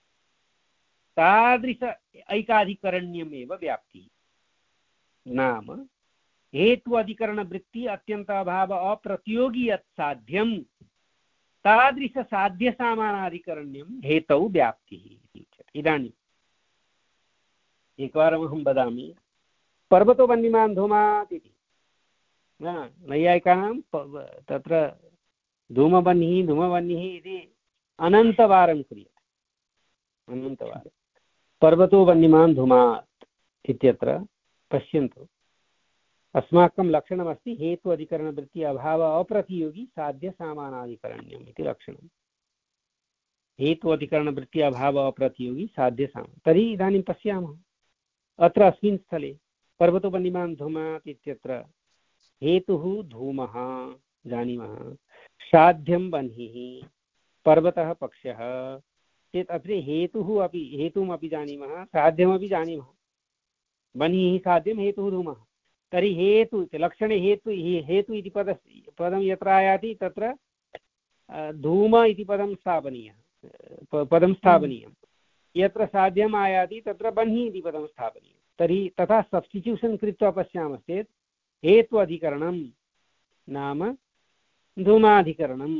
तादृश ऐकाधिकरण्यमेव व्याप्तिः। नाम हेतु अधिकरणवृत्ति अत्यन्त अभाव अप्रतियोगी यत् साध्यं तादृश साध्य सामानाधिकरण्यं हेतौ व्याप्तिः इति उच्यते। इदानीम् एकवारम् अहं वदामि, पर्वतो वह्निमान् धूमात् इति नैयायिकानां तत्र धूमवह्निः धूमवह्निः इति अनन्तवारं क्रियते, अनन्तवारं पर्वतो वह्निमान् धूमात् इत्यत्र पश्यन्तु, अस्माकं लक्षणमस्ति हेतु अधिकरणवृत्ति अभाव अप्रतियोगी साध्य सामानाधिकरण्यम् इति लक्षणं। हेतु अधिकरणवृत्ति अभाव अप्रतियोगी साध्य साम। तर्हि इदानीं पश्यामः अत्र अस्मिन् स्थले पर्वतो वह्निमान् धूमात् इत्यत्र हेतुः धूमः जानीमः, साध्यं वह्निः, पर्वतः पक्षः चेत् अत्र हेतुः अपि हेतुमपि जानीमः, साध्यमपि जानीमः। वह्निः साध्यं हेतुः धूमः। तर्हि हेतु लक्षणे हेतु हेतु इति पद पदं यत्र आयाति तत्र धूम इति पदं स्थापनीयः पदं स्थापनीयं, यत्र साध्यम् आयाति तत्र वह्निः इति पदं स्थापनीयं। तर्हि तथा सब्स्टिट्यूशन् कृत्वा पश्यामश्चेत् हेतु अधिकरणं नाम धूमाधिकरणं।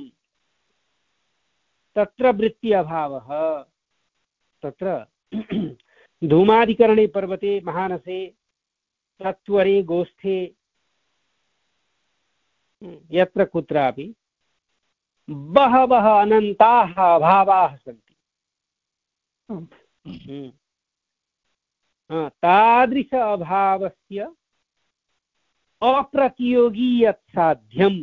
तत्र वृत्ति अभावः। तत्र धूमाधिकरणे पर्वते महानसे सत्वरे गोष्ठे यत्र कुत्रापि बहवः अनन्ताः अभावाः सन्ति। तादृश अभावस्य अप्रतियोगी यत् साध्यम्,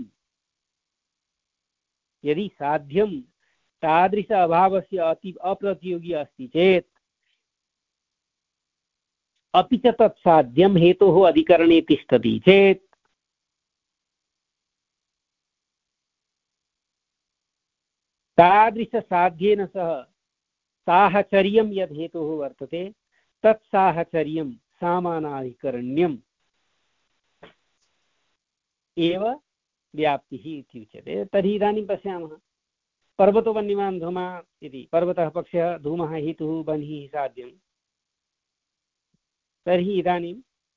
यदि साध्यं तादृश अभावस्य अति अप्रतियोगी अस्ति चेत् अपि च तत् साध्यं हेतोः अधिकरणे तिष्ठति चेत् तादृशसाध्येन सह साहचर्यं यद् हेतुः वर्तते तत् साहचर्यं सामानाधिकरण्यम् एव व्याप्तिः इति उच्यते। तर्हि इदानीं पश्यामः, पर्वतो वह्निमान् धूमा इति। पर्वतः पक्षः, धूमः हेतुः, बन्हिः साध्यं। तर्हि इदानीं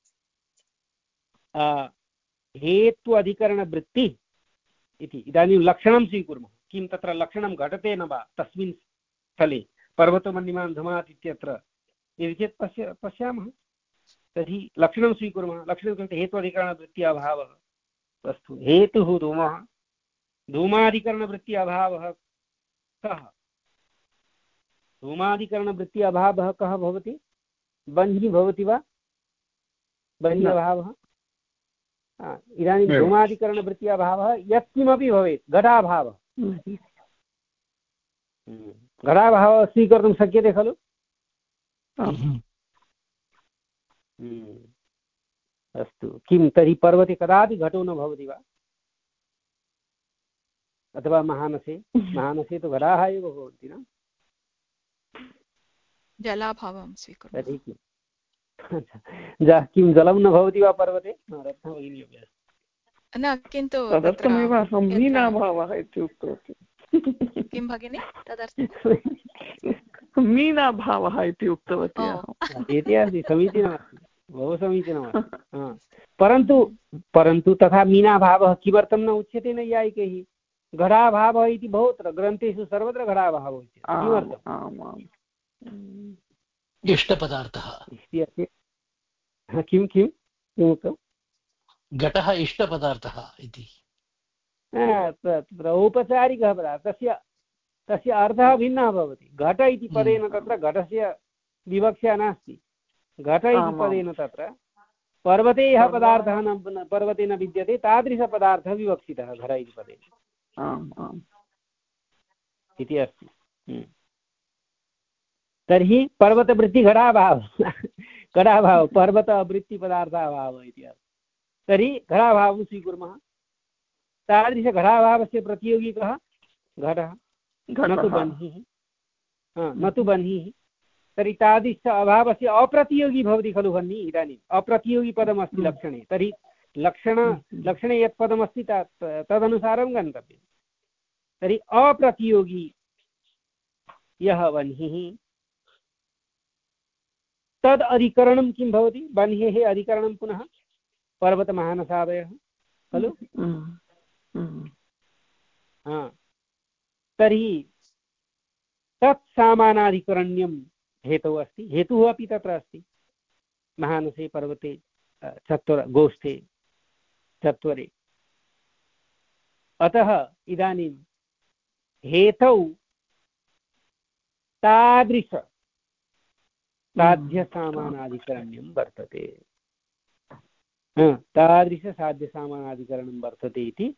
हेतु अधिकरणवृत्तिः इति इदानीं लक्षणं स्वीकुर्मः। किं तत्र लक्षणं घटते न वा तस्मिन् स्थले पर्वतो वह्निमान् धूमात् इत्यत्र यदि चेत् पश्य पश्यामः। तर्हि लक्षणं स्वीकुर्मः। लक्षणं कृते हेतु अधिकरणवृत्ति अभावः। अस्तु, हेतुः धूमः, धूमाधिकरणवृत्ति अभावः कः? धूमाधिकरणवृत्ति अभावः कः भवति? बन्हिः भवति वा? बन्हि अभावः। इदानीं धूमाधिकरणवृत्ति अभावः यत्किमपि भवेत्, घटाभावः। घटाभावः स्वीकर्तुं शक्यते खलु? अस्तु, किं तर्हि पर्वते कदापि घटो न भवति वा? अथवा महानसे? महानसे तु घटाः एव भवन्ति न? जलाभावं स्वीकुर्मः। तर्हि किं किं जलं न भवति वा पर्वते? न, किन्तु तदर्थमेव अहं मीनाभावः इति उक्तवती। किं भगिनि? तदर्थं मीनाभावः इति उक्तवती अहम्। इति अस्ति, समीचीनमस्ति, बहु समीचीनमस्ति। परन्तु परन्तु तथा मीनाभावः किमर्थं न उच्यते नैयायिकैः? घटाभावः इति बहुत्र ग्रन्थेषु सर्वत्र घटाभावः उच्यते। किमर्थम्? इष्टपदार्थः। किं किं किमुक्तं? घटः इष्टपदार्थः इति। तत्र औपचारिकः पदार्थः, तस्य तस्य अर्थः भिन्नः भवति। घट इति पदेन तत्र घटस्य विवक्षा नास्ति। घट इति पदेन तत्र पर्वते यः पदार्थः न पर्वते न विद्यते तादृशपदार्थः विवक्षितः घट इति पदेन इति अस्ति। तर्हि पर्वतवृत्तिघटाभावः घटाभावः पर्वतवृत्तिपदार्थाभावः इति अस्ति। तर्हि घटाभावं स्वीकुर्मः। तादृशघटाभावस्य प्रतियोगी कः? घटः, न तु बन्हिः। न तु बन्हिः। तर्हि तादृश अभावस्य अप्रतियोगी भवति खलु बन्हिः। इदानीम् अप्रतियोगी पदमस्ति लक्षणे। तर्हि लक्षण लक्षणे यत् पदमस्ति तत् तदनुसारं गन्तव्यं। तर्हि अप्रतियोगी यः बन्हिः तद् अधिकरणं किं भवति? बन्हेः अधिकरणं पुनः पर्वतमहानसादयः खलु? तर्हि तत् सामानाधिकरण्यं हेतुः अस्ति। हेतुः अपि तत्र अस्ति। महानसे पर्वते चत्वर गोष्ठे चत्वरे। अतः इदानीं हेतौ तादृश साध्यसामानाधिकरण्यं वर्तते। तादृशसाध्यसामानाधिकरणं वर्तते इति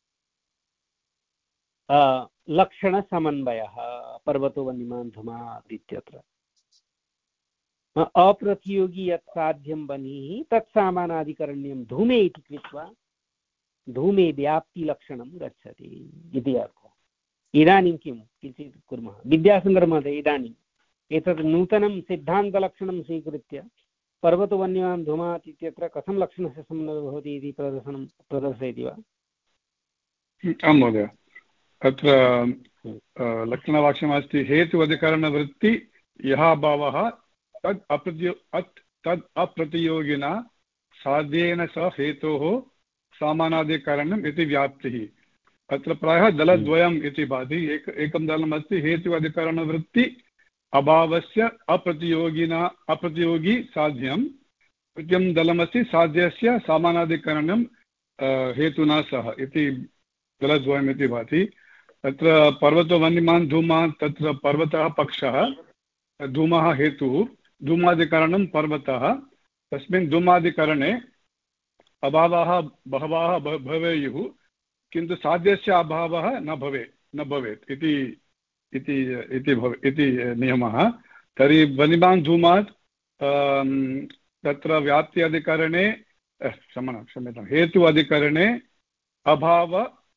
लक्षणसमन्वयः पर्वतो वह्निमान् धूमात् इत्यत्र। अप्रतियोगी यत् साध्यं बन्हिः तत् सामानाधिकरण्यं धूमे इति कृत्वा धूमे व्याप्तिलक्षणं गच्छति इति अर्थः। इदानीं किं किञ्चित् कुर्मः। विद्यासङ्गरमहोदय, इदानीम् एतत् नूतनं सिद्धान्तलक्षणं स्वीकृत्य पर्वतो वह्निमान् धूमात् इत्यत्र कथं लक्षणस्य समन्वयः भवति इति प्रदर्शनं प्रदर्शयति वा? आं महोदय। अत्र लक्षणवाक्यमस्ति हेतु अधिकरणवृत्ति यः भावः तद् अप्रतियो तद् अप्रतियोगिना साध्येन सह हेतोः सामानादिकरणम् इति व्याप्तिः। अत्र प्रायः दलद्वयम् इति भाति। एक एकं दलमस्ति हेतु अधिकरणवृत्ति अभावस्य अप्रतियोगिना अप्रतियोगी साध्यं, द्वितीयं दलमस्ति साध्यस्य सामानादिकरणं हेतुना सह इति दलद्वयम् इति भाति। तत्र पर्वतो वन्यमान् धूमान्, तत्र पर्वतः पक्षः, धूमः हेतुः, धूमादिकरणं पर्वतः। तस्मिन् धूमादिकरणे अभावः बहवः भवेयुः, किन्तु साध्यस्य अभावः न भवेत् न भवेत् इति इति इति भव इति नियमः। तर्हि वन्यमान् धूमात् तत्र व्याप्ति अधिकरणे क्षमः क्षम्यतां हेतु अधिकरणे अभाव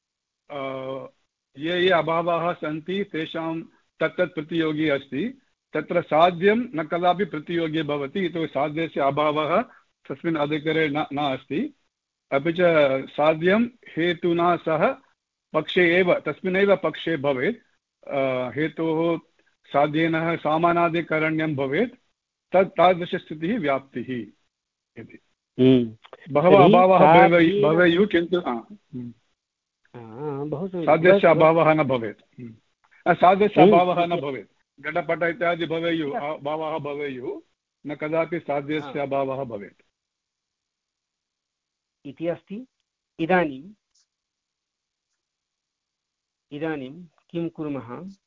ये ये अभावाः सन्ति तेषां तत्तत् प्रतियोगी अस्ति। तत्र साध्यं न कदापि प्रतियोगी भवति, यतोहि साध्यस्य अभावः तस्मिन् अधिकरणे न न अस्ति। अपि च साध्यं हेतुना सह पक्षे एव तस्मिन्नेव पक्षे भवेत्। हेतोः साध्येन सामानादिकरण्यं भवेत्। तत् तादृशस्थितिः व्याप्तिः इति। बहवः अभावः भवेयुः, किन्तु साध्यस्य अभावः न भवेत्। साध्यस्य अभावः न भवेत्। घटपट इत्यादि भवेयुः, अभावः भवेयुः, न कदापि साध्यस्य अभावः भवेत् इति अस्ति। इदानीं इदानीं किं कुर्मः?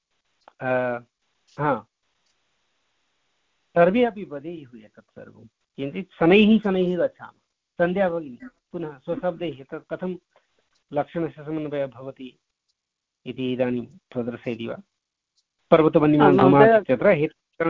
हा, सर्वे अपि वदेयुः एतत् सर्वं, किञ्चित् शनैः शनैः गच्छामः। सन्ध्या भगिनी पुनः स्वशब्दैः तत् कथं लक्षणस्य समन्वयः भवति इति इदानीं प्रदर्शयति वा? पर्वतवन्यमान् धूमात् इत्यत्र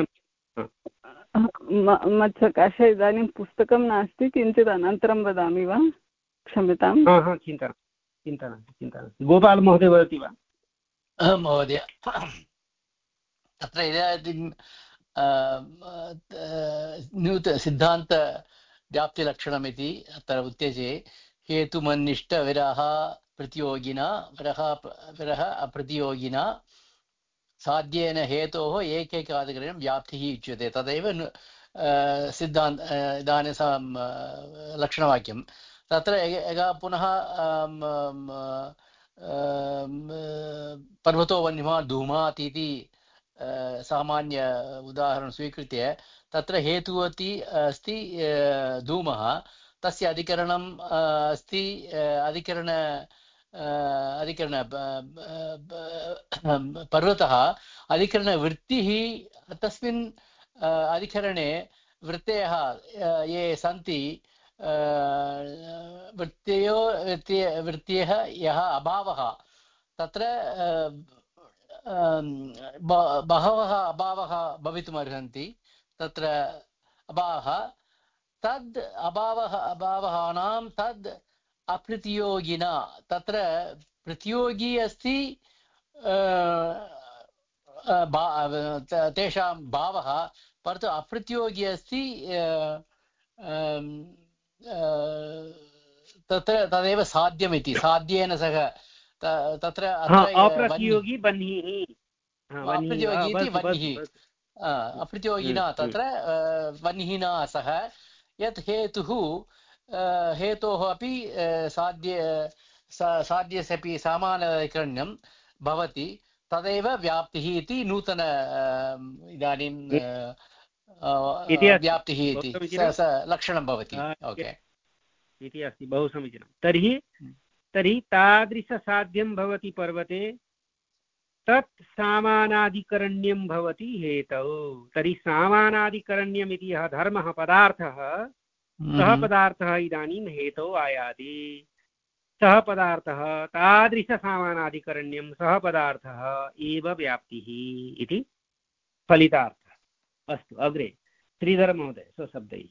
मत्सकाशे इदानीं पुस्तकं नास्ति, किञ्चित् अनन्तरं वदामि वा? क्षम्यतां। हा हा चिन्ता चिन्ता नास्ति चिन्ता नास्ति। गोपाल महोदय वदति वा? महोदय, तत्र इदानीं नूतन सिद्धान्तव्याप्तिलक्षणमिति अत्र उच्यते। हेतुमन्निष्टविरह प्रतियोगिना विरह विरह अप्रतियोगिना साध्येन हेतोः एकैकाधिकरणं व्याप्तिः उच्यते। तदेव सिद्धान्त इदानीं लक्षणवाक्यं। तत्र एकः पुनः पर्वतो वन्यमान् धूमात् इति सामान्य उदाहरणं स्वीकृत्य तत्र हेतुः अपि अस्ति धूमः, तस्य अधिकरणम् अस्ति अधिकरण अधिकरण पर्वतः अधिकरणवृत्तिः। तस्मिन् अधिकरणे वृत्तयः ये सन्ति, वृत्तयो वृत्ति वृत्तयः यः अभावः, तत्र बहवः अभावः भवितुमर्हन्ति। तत्र अभावः तद् अभावः अभावानां तद् अप्रतियोगिना, तत्र प्रतियोगी अस्ति तेषां भावः, परन्तु अप्रतियोगी अस्ति तत्र तदेव साध्यमिति। साध्येन सह तत्र अप्रतियोगी वह्निः अप्रतियोगी इति वह्निः अप्रतियोगिना तत्र वह्निना सह यत् हेतुः हेतोः अपि साध्य साध्यस्यपि समानाधिकरण्यं भवति, तदेव व्याप्तिः इति नूतन इदानीं व्याप्तिः इति लक्षणं भवति। ओके इति अस्ति, बहु समीचीनं। तर्हि तर्हि तादृशसाध्यं भवति पर्वते, तत् सामानाधिकरण्यं भवति हेतौ। तर्हि सामानाधिकरण्यम् इति यः धर्मः पदार्थः, सः पदार्थः इदानीं हेतौ आयाति। सः पदार्थः तादृशसामानाधिकरण्यं सः पदार्थः एव व्याप्तिः इति फलितार्थः। अस्तु, अग्रे श्रीधर महोदय स्वशब्दैः।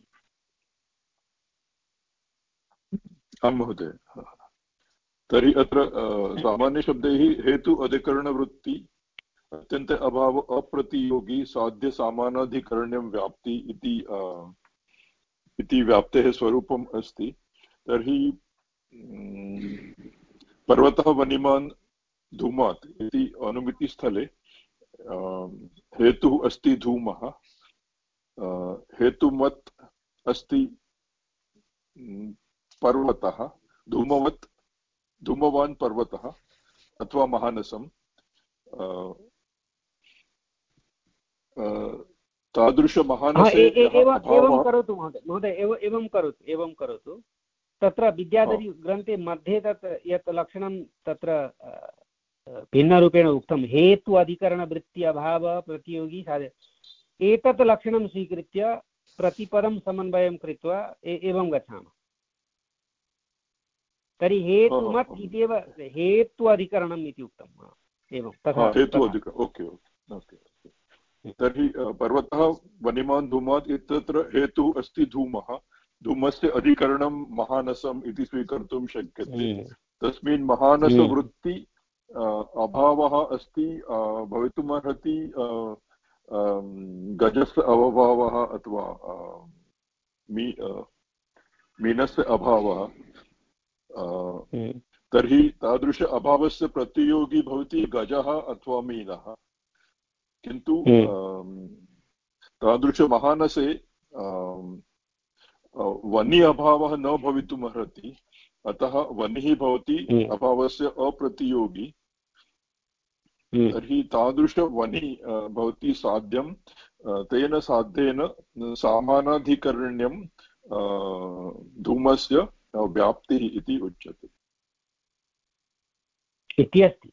आं महोदय, तर्हि अत्र सामान्यशब्दैः हेतु अधिकरणवृत्ति अत्यन्त अभाव अप्रतियोगी साध्य सामानाधिकरण्यं व्याप्ति इति इति व्याप्तेः स्वरूपम् अस्ति। तर्हि पर्वतः वन्यमान् धूमात् इति अनुमितिस्थले हेतुः अस्ति धूमः, हेतुमत् अस्ति पर्वतः धूमवत् धूमवान् पर्वतः अथवा महानसं तादृशमहानसे एवं करोतु महोदय महोदय एवं करोतु एवं करोतु तत्र विद्याधरीग्रन्थे मध्ये तत् यत् लक्षणं तत्र भिन्नरूपेण उक्तं हेतु अधिकरणवृत्ति अभाव प्रतियोगी साध्य एतत् लक्षणं स्वीकृत्य प्रतिपदं समन्वयं कृत्वा एवं गच्छामः। तर्हि हेतुमत् इत्येव हेतु अधिकरणम् इति उक्तम् एवं तथा हेतु अधिकरणम् ओके ओके। तर्हि पर्वतः वनिमान् धूमात् इत्यत्र हेतुः अस्ति धूमः धूमस्य अधिकरणं महानसम् इति स्वीकर्तुं शक्यते। तस्मिन् महानसवृत्ति अभावः अस्ति भवितुमर्हति गजस्य अभावः अथवा मी मीनस्य अभावः। तर्हि तादृश अभावस्य प्रतियोगी भवति गजः अथवा मीनः। किन्तु तादृशमहानसे वनि अभावः न भवितुमर्हति अतः वनिः भवति अभावस्य अप्रतियोगी। तर्हि तादृशवनि भवति साध्यं तेन साध्येन सामानाधिकरण्यं धूमस्य व्याप्तिः इति उच्यते इति अस्ति।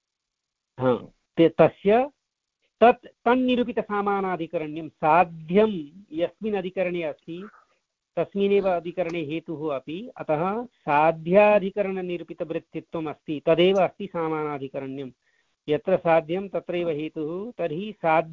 तस्य तत् तन्निरूपितसामानाधिकरण्यं साध्यं यस्मिन् अधिकरणे अस्ति तस्मिन्नेव अधिकरणे हेतुः अपि अतः साध्याधिकरणनिरूपितवृत्तित्वम् अस्ति तदेव अस्ति सामानाधिकरण्यं। यत्र साध्यं तत्रैव हेतुः तर्हि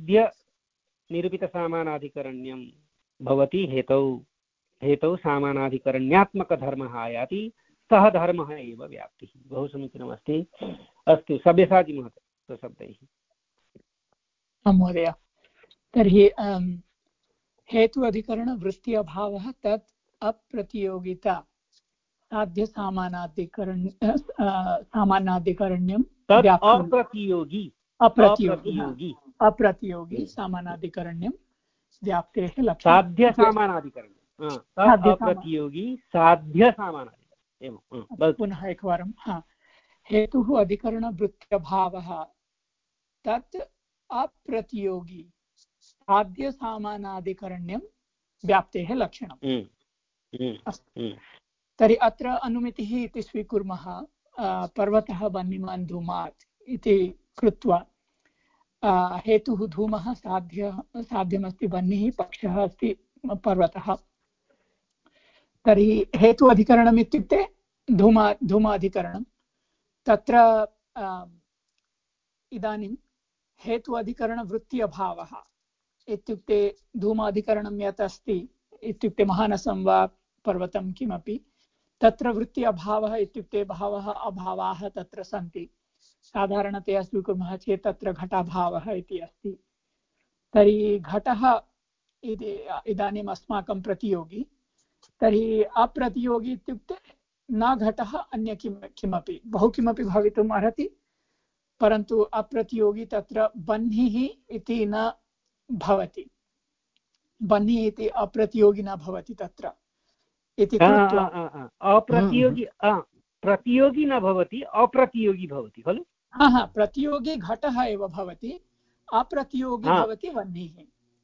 साध्यनिरूपितसामानाधिकरण्यं भवति हेतौ हेतौ सामानाधिकरण्यात्मकधर्मः आयाति सः धर्मः एव व्याप्तिः। बहु समीचीनमस्ति। अस्तु सब्यसाचि महोदय स्वशब्दैः। महोदय तर्हि हेतु अधिकरणवृत्ति अभावः तत् अप्रतियोगिता साध्यसामानाधिकरण्य सामानाधिकरण्यं अप्रतियोगी अप्रतियोगी अप्रतियोगी सामानाधिकरण्यं व्याप्तेः लक्ष्यं साध्यसामानाधिकरण्यं अप्रतियोगी साध्यसामानाधिकरण्यं। पुनः एकवारं हा हेतुः अधिकरणवृत्त्यभावः तत् अप्रतियोगी साध्यसामानाधिकरण्यं व्याप्तेः लक्षणम्। अस्तु तर्हि अत्र अनुमितिः इति स्वीकुर्मः। पर्वतः वह्निमान् धूमात् इति कृत्वा हेतुः धूमः साध्य साध्यमस्ति वह्निः पक्षः अस्ति पर्वतः। तर्हि हेतु अधिकरणम् इत्युक्ते धूम धूमाधिकरणं। तत्र इदानीं हेतु अधिकरणवृत्ति अभावः इत्युक्ते धूमाधिकरणं यत् अस्ति इत्युक्ते महानसं वा पर्वतं किमपि तत्र वृत्ति अभावः इत्युक्ते बहवः अभावाः तत्र सन्ति। साधारणतया स्वीकुर्मः चेत् तत्र घटाभावः इति अस्ति। तर्हि घटः इदानीम् अस्माकं प्रतियोगी। तर्हि अप्रतियोगी इत्युक्ते न घटः अन्य किं किमपि बहु किमपि भवितुम् अर्हति परन्तु अप्रतियोगी तत्र बह्निः इति न भवति। बह्निः इति अप्रतियोगी न भवति तत्र इति कृत्वा अप्रतियोगी प्रतियोगी न भवति अप्रतियोगी भवति खलु। हा हा प्रतियोगी घटः एव भवति अप्रतियोगी भवति वह्निः।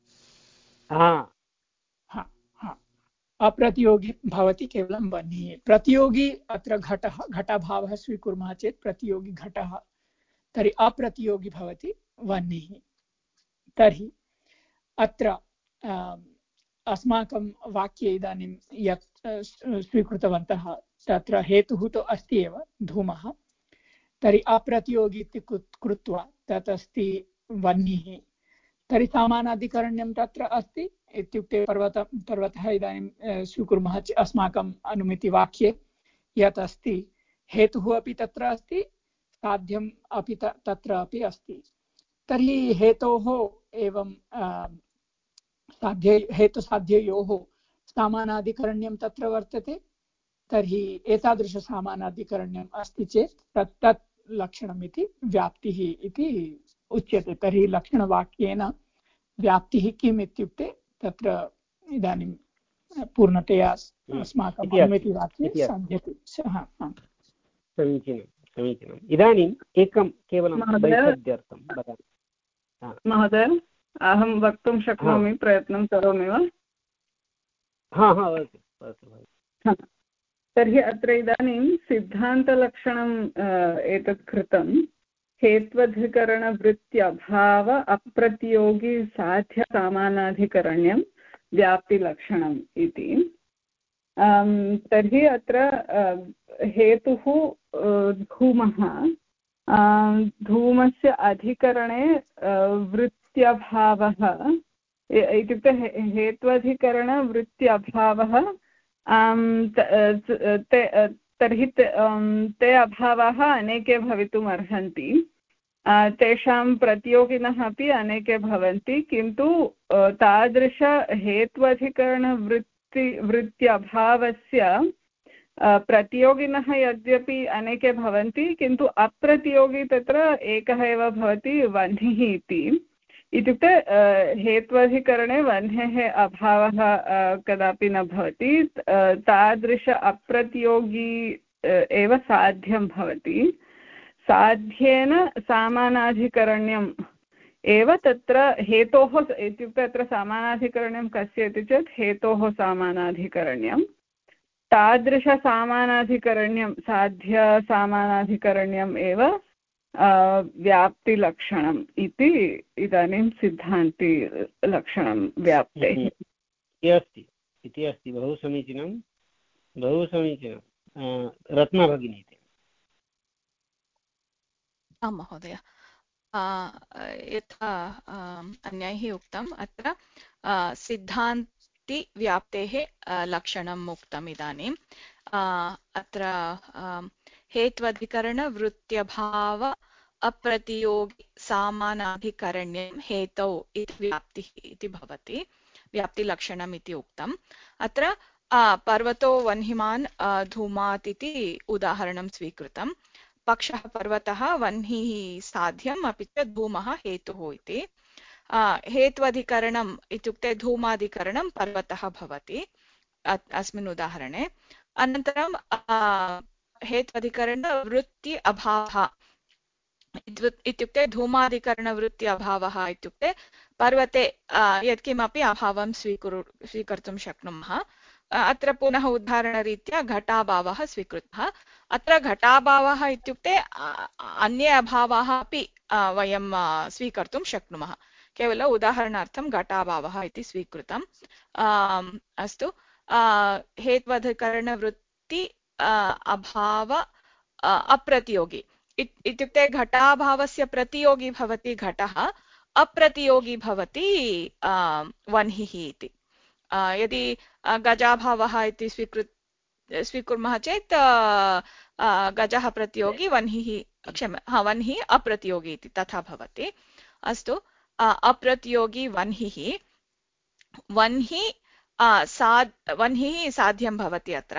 अप्रतियोगी भवति केवलं वह्निः। प्रतियोगी अत्र घटः घटाभावः स्वीकुर्मः चेत् प्रतियोगी घटः तर्हि अप्रतियोगी भवति वह्निः। तर्हि अत्र अस्माकं वाक्ये इदानीं यत् स्वीकृतवन्तः तत्र हेतुः तु अस्ति एव धूमः। तर्हि अप्रतियोगी इति कृत्वा तत् अस्ति वह्निः। तर्हि सामानाधिकरण्यं तत्र अस्ति इत्युक्ते पर्वत पर्वतः इदानीं स्वीकुर्मः अस्माकम् अनुमितिवाक्ये यत् अस्ति हेतुः अपि तत्र अस्ति साध्यम् अपि तत्र अपि अस्ति। तर्हि हेतोः एवं साध्य हेतुसाध्ययोः सामानाधिकरण्यं तत्र वर्तते। तर्हि एतादृशसामानाधिकरण्यम् अस्ति चेत् तत् तत् लक्षणमिति व्याप्तिः इति उच्यते। तर्हि लक्षणवाक्येन व्याप्तिः किम् इत्युक्ते तत्र इदानीं पूर्णतया अस्माकम् अनुमितिवाक्ये साध्यते। समीचीनं समीचीनम्। इदानीम् एकं केवलं वैषद्यर्थं वदामि। महोदय, अहं वक्तुं शक्नोमि, प्रयत्नं करोमि वा? हा हा वदतु वदतु। तर्हि अत्र इदानीं सिद्धान्तलक्षणम् एतत् कृतं, हेत्वधिकरणवृत्त्यभाव अप्रतियोगी साध्यसामानाधिकरण्यं व्याप्तिलक्षणम् इति। तर्हि अत्र हेतुः धूमः, धूमस्य अधिकरणे वृत्त्यभावः इत्युक्ते हेत्वधिकरणवृत्त्यभावः, तर्हि ते अभावाः अनेके भवितुम् अर्हन्ति, तेषां प्रतियोगिनः अपि अनेके भवन्ति, किन्तु तादृश हेत्वधिकरणवृत्ति वृत्त्यभावस्य प्रतियोगिनः यद्यपि अनेके भवन्ति, किन्तु अप्रतियोगी तत्र एकः एव भवति, वह्निः इति। इत्युक्ते हेत्वधिकरणे वह्नेः अभावः कदापि न भवति, तादृश अप्रतियोगी एव साध्यं भवति। साध्येन सामानाधिकरण्यम् एव तत्र हेतोः, इत्युक्ते अत्र सामानाधिकरण्यं कस्य इति चेत् हेतोः सामानाधिकरण्यं। तादृशसामानाधिकरण्यं साध्यसामानाधिकरण्यम् एव व्याप्तिलक्षणम् इति इदानीं सिद्धान्तिलक्षणं व्याप्तेः अस्ति इति अस्ति। बहु समीचीनं, बहु समीचीनं। रत्ना भगिनी। आं महोदय, यथा अन्यैः उक्तम्, अत्र सिद्धान्तिव्याप्तेः लक्षणम् उक्तम्। इदानीम् अत्र हेत्वधिकरणवृत्त्यभाव अप्रतियोगी सामानाधिकरण्यं हेतौ इति व्याप्तिः इति भवति, व्याप्तिलक्षणम् इति उक्तम्। अत्र पर्वतो वह्निमान् धूमात् इति उदाहरणं स्वीकृतं। पक्षः पर्वतः, वह्निः साध्यम्, अपि च धूमः हेतुः इति। हेत्वधिकरणम् इत्युक्ते धूमाधिकरणं पर्वतः भवति अस्मिन् उदाहरणे। अनन्तरं हेत्वधिकरणवृत्ति अभावः इत्युक्ते धूमाधिकरणवृत्ति अभावः इत्युक्ते पर्वते यत्किमपि अभावं स्वीकुरु स्वीकर्तुं शक्नुमः। अत्र पुनः उदाहरणरीत्या घटाभावः स्वीकृतः। अत्र घटाभावः इत्युक्ते अन्ये अभावाः अपि वयं स्वीकर्तुं शक्नुमः। केवल उदाहरणार्थं घटाभावः इति स्वीकृतम्। अस्तु, हेत्वधिकरणवृत्ति अभाव अप्रतियोगी इत्युक्ते घटाभावस्य प्रतियोगी भवति घटः, अप्रतियोगी भवति वह्निः इति। यदि गजाभावः इति स्वीकृत स्वीकुर्मः चेत् गजः प्रतियोगी, वह्निः क्षम्य हा वह्निः अप्रतियोगी इति तथा भवति। अस्तु, अप्रतियोगी वह्निः वह्निः साध् वह्निः साध्यं भवति। अत्र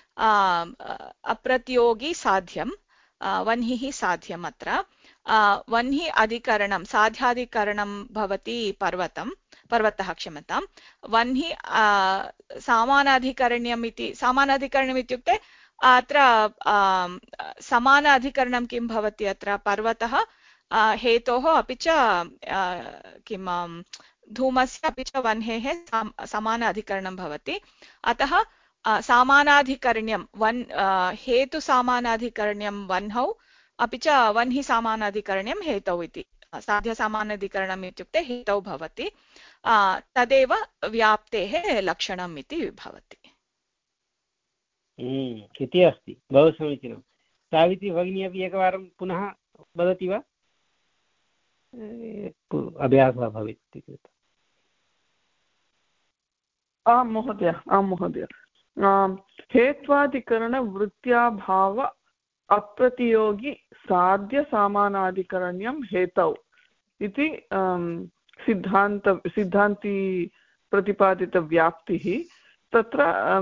अप्रतियोगी साध्यं, वह्निः साध्यम्। अत्र वह्निः अधिकरणं साध्याधिकरणं भवति पर्वतं पर्वतः क्षम्यतां। वह्निः सामानाधिकरण्यम् इति सामानाधिकरणम् इत्युक्ते अत्र समान अधिकरणं किं भवति? अत्र पर्वतः हेतोः अपि च किं धूमस्य अपि च वह्नेः समान अधिकरणं भवति। अतः सामानाधिकरण्यं वन् हेतुसामानाधिकरण्यं वह्नौ, अपि च वह्निः सामानाधिकरण्यं हेतौ इति। साध्यसामानाधिकरणम् इत्युक्ते हेतौ भवति, तदेव व्याप्तेः लक्षणम् इति भवति इति अस्ति। बहु समीचीनं। सावित्री भगिनी अपि एकवारं पुनः वदति वा? अभ्यासः भवेत् इति कृत्वा। आं महोदय, आं महोदय। हेत्वाधिकरणवृत्त्याभाव अप्रतियोगी साध्यसामानाधिकरण्यं हेतौ इति सिद्धान्त सिद्धान्ति प्रतिपादितव्याप्तिः। तत्र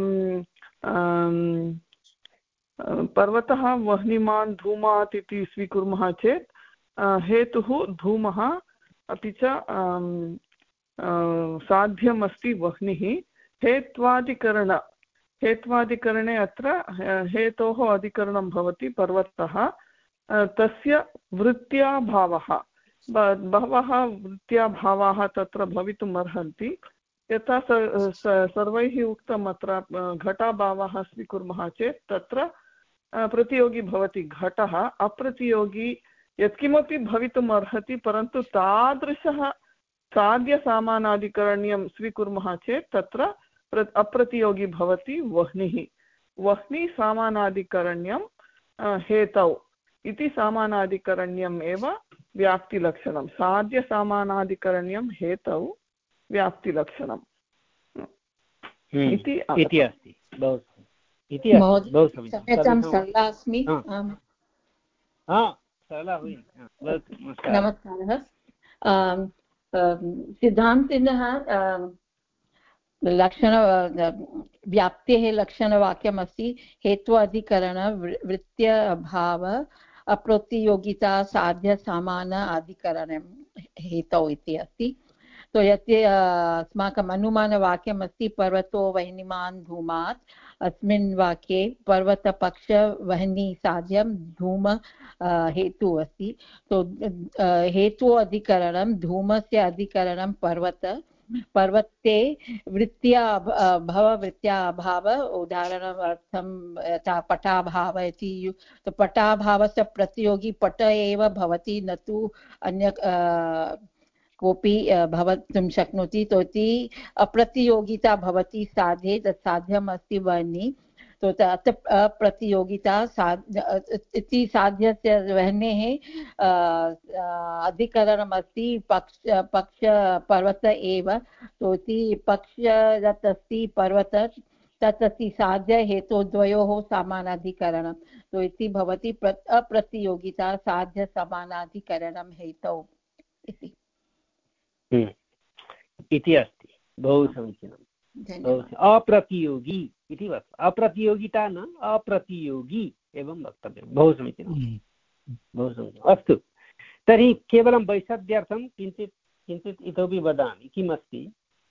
पर्वतः वह्निमान् धूमात् इति स्वीकुर्मः चेत् हेतुः धूमः, अपि च साध्यमस्ति वह्निः, हेत्वादिकरण हेत्वादिकरणे अत्र हेतोः अधिकरणं भवति पर्वतः, तस्य वृत्त्याभावः, बहवः वृत्त्याभावाः तत्र भवितुम् अर्हन्ति। यथा सर्वैः उक्तम् अत्र घटाभावः स्वीकुर्मः चेत् तत्र प्रतियोगी भवति घटः, अप्रतियोगी यत्किमपि भवितुम् अर्हति, परन्तु तादृशः साध्यसामानाधिकरण्यं स्वीकुर्मः चेत् तत्र अप्रतियोगी भवति वह्निः। वह्नि सामानाधिकरण्यं हेतौ इति सामानाधिकरण्यम् एव व्याप्तिलक्षणं, साध्यसामानाधिकरण्यं हेतौ व्याप्तिलक्षणम् इति अस्ति। नमस्कारः। सिद्धान्तिनः लक्षण व्याप्तेः लक्षणवाक्यमस्ति हेत्वाधिकरण वृत्त्य अभाव अप्रतियोगिता साध्य समान अधिकरणं हेतौ इति अस्ति। तो यत् अस्माकम् अनुमानवाक्यमस्ति पर्वतो वह्निमान् धूमात्, अस्मिन् वाक्ये पर्वतपक्ष वह्नि साध्यं धूम हेतु अस्ति। तो हेतु अधिकरणं धूमस्य अधिकरणं पर्वत, पर्वते वृत्त्या भववृत्त्या अभाव, उदाहरणार्थं यथा पटाभाव इति, तो पटाभावस्य प्रतियोगी पट एव भवति, न तु अन्य कोऽपि भवितुं शक्नोति। तो इति अप्रतियोगिता भवति साध्ये, तत् साध्यम् अस्ति वह्नि, तो तत् अप्रतियोगिता इति साध्यस्य वह्नेः अधिकरणम् अस्ति पक्ष पक्ष पर्वत एव। तो इति पक्ष यत् अस्ति पर्वत तत् अस्ति साध्य हेतोद्वयोः समानाधिकरणं। तो इति भवति अप्रतियोगिता साध्य समानाधिकरणं हेतौ इति इति अस्ति। बहु समीचीनम्। अप्रतियोगी इति वक्तव्यम्, अप्रतियोगिता न अप्रतियोगी एवं वक्तव्यं। बहु समीचीनं, बहु समीचीनम्। अस्तु, तर्हि केवलं वैशद्यार्थं किञ्चित् किञ्चित् इतोपि वदामि। किमस्ति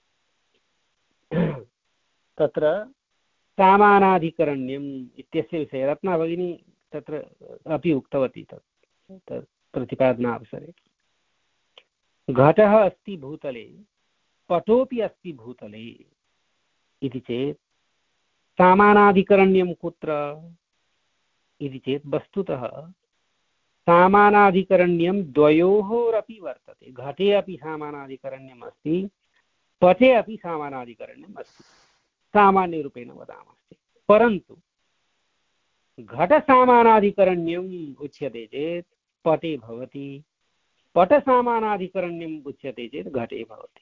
तत्र सामानाधिकरण्यम् इत्यस्य विषये रत्ना भगिनी तत्र अपि उक्तवती तत् तत् प्रतिपादनावसरे। घटः अस्ति भूतले, पटोपि अस्ति भूतले इति चेत् सामानाधिकरण्यं कुत्र इति चेत् वस्तुतः सामानाधिकरण्यं द्वयोरपि वर्तते। घटे अपि सामानाधिकरण्यम् अस्ति, पटे अपि सामानाधिकरण्यम् अस्ति, सामान्यरूपेण वदामश्चेत्। परन्तु घटसामानाधिकरण्यम् उच्यते चेत् पटे भवति, पटसामानाधिकरण्यम् उच्यते चेत् घटे भवति।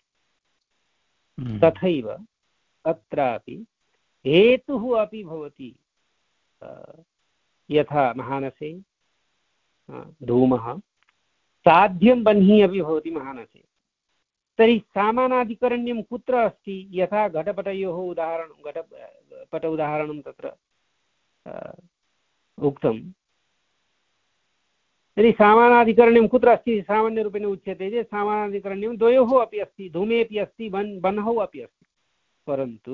तथैव अत्रापि हेतुः अपि भवति, यथा महानसे धूमः, साध्यं बह्निः अपि भवति महानसे। तर्हि सामानाधिकरण्यं कुत्र अस्ति? यथा घटपटयोः उदाहरणं घटपट उदाहरणं तत्र उक्तं। तर्हि सामानाधिकरण्यं कुत्र अस्ति सामान्यरूपेण उच्यते चेत् सामानाधिकरण्यं द्वयोः अपि अस्ति, धूमेपि अस्ति, बन् बह्नौ अपि अस्ति। परन्तु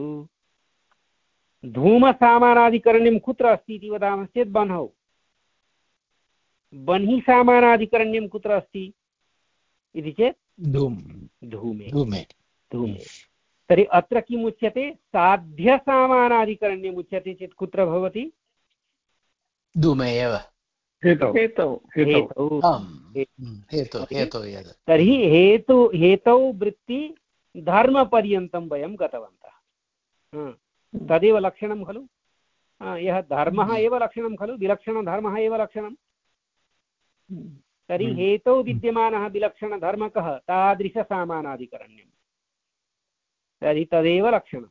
धूमसामानाधिकरण्यं कुत्र अस्ति इति वदामश्चेत् बह्नौ। बह्नि सामानाधिकरण्यं कुत्र अस्ति इति चेत् धूमे धूमे धूमे। तर्हि अत्र किम् उच्यते? साध्यसामानाधिकरण्यम् उच्यते चेत् कुत्र भवति? धूमे एव। तर्हि हेतु हेतौ वृत्ति धर्मपर्यन्तं वयं गतवन्तः। तदेव लक्षणं खलु। यः धर्मः एव लक्षणं खलु, विलक्षणधर्मः एव लक्षणं। तर्हि हेतौ विद्यमानः विलक्षणधर्मः कः? तादृशसामानाधिकरण्यं। तर्हि तदेव लक्षणं।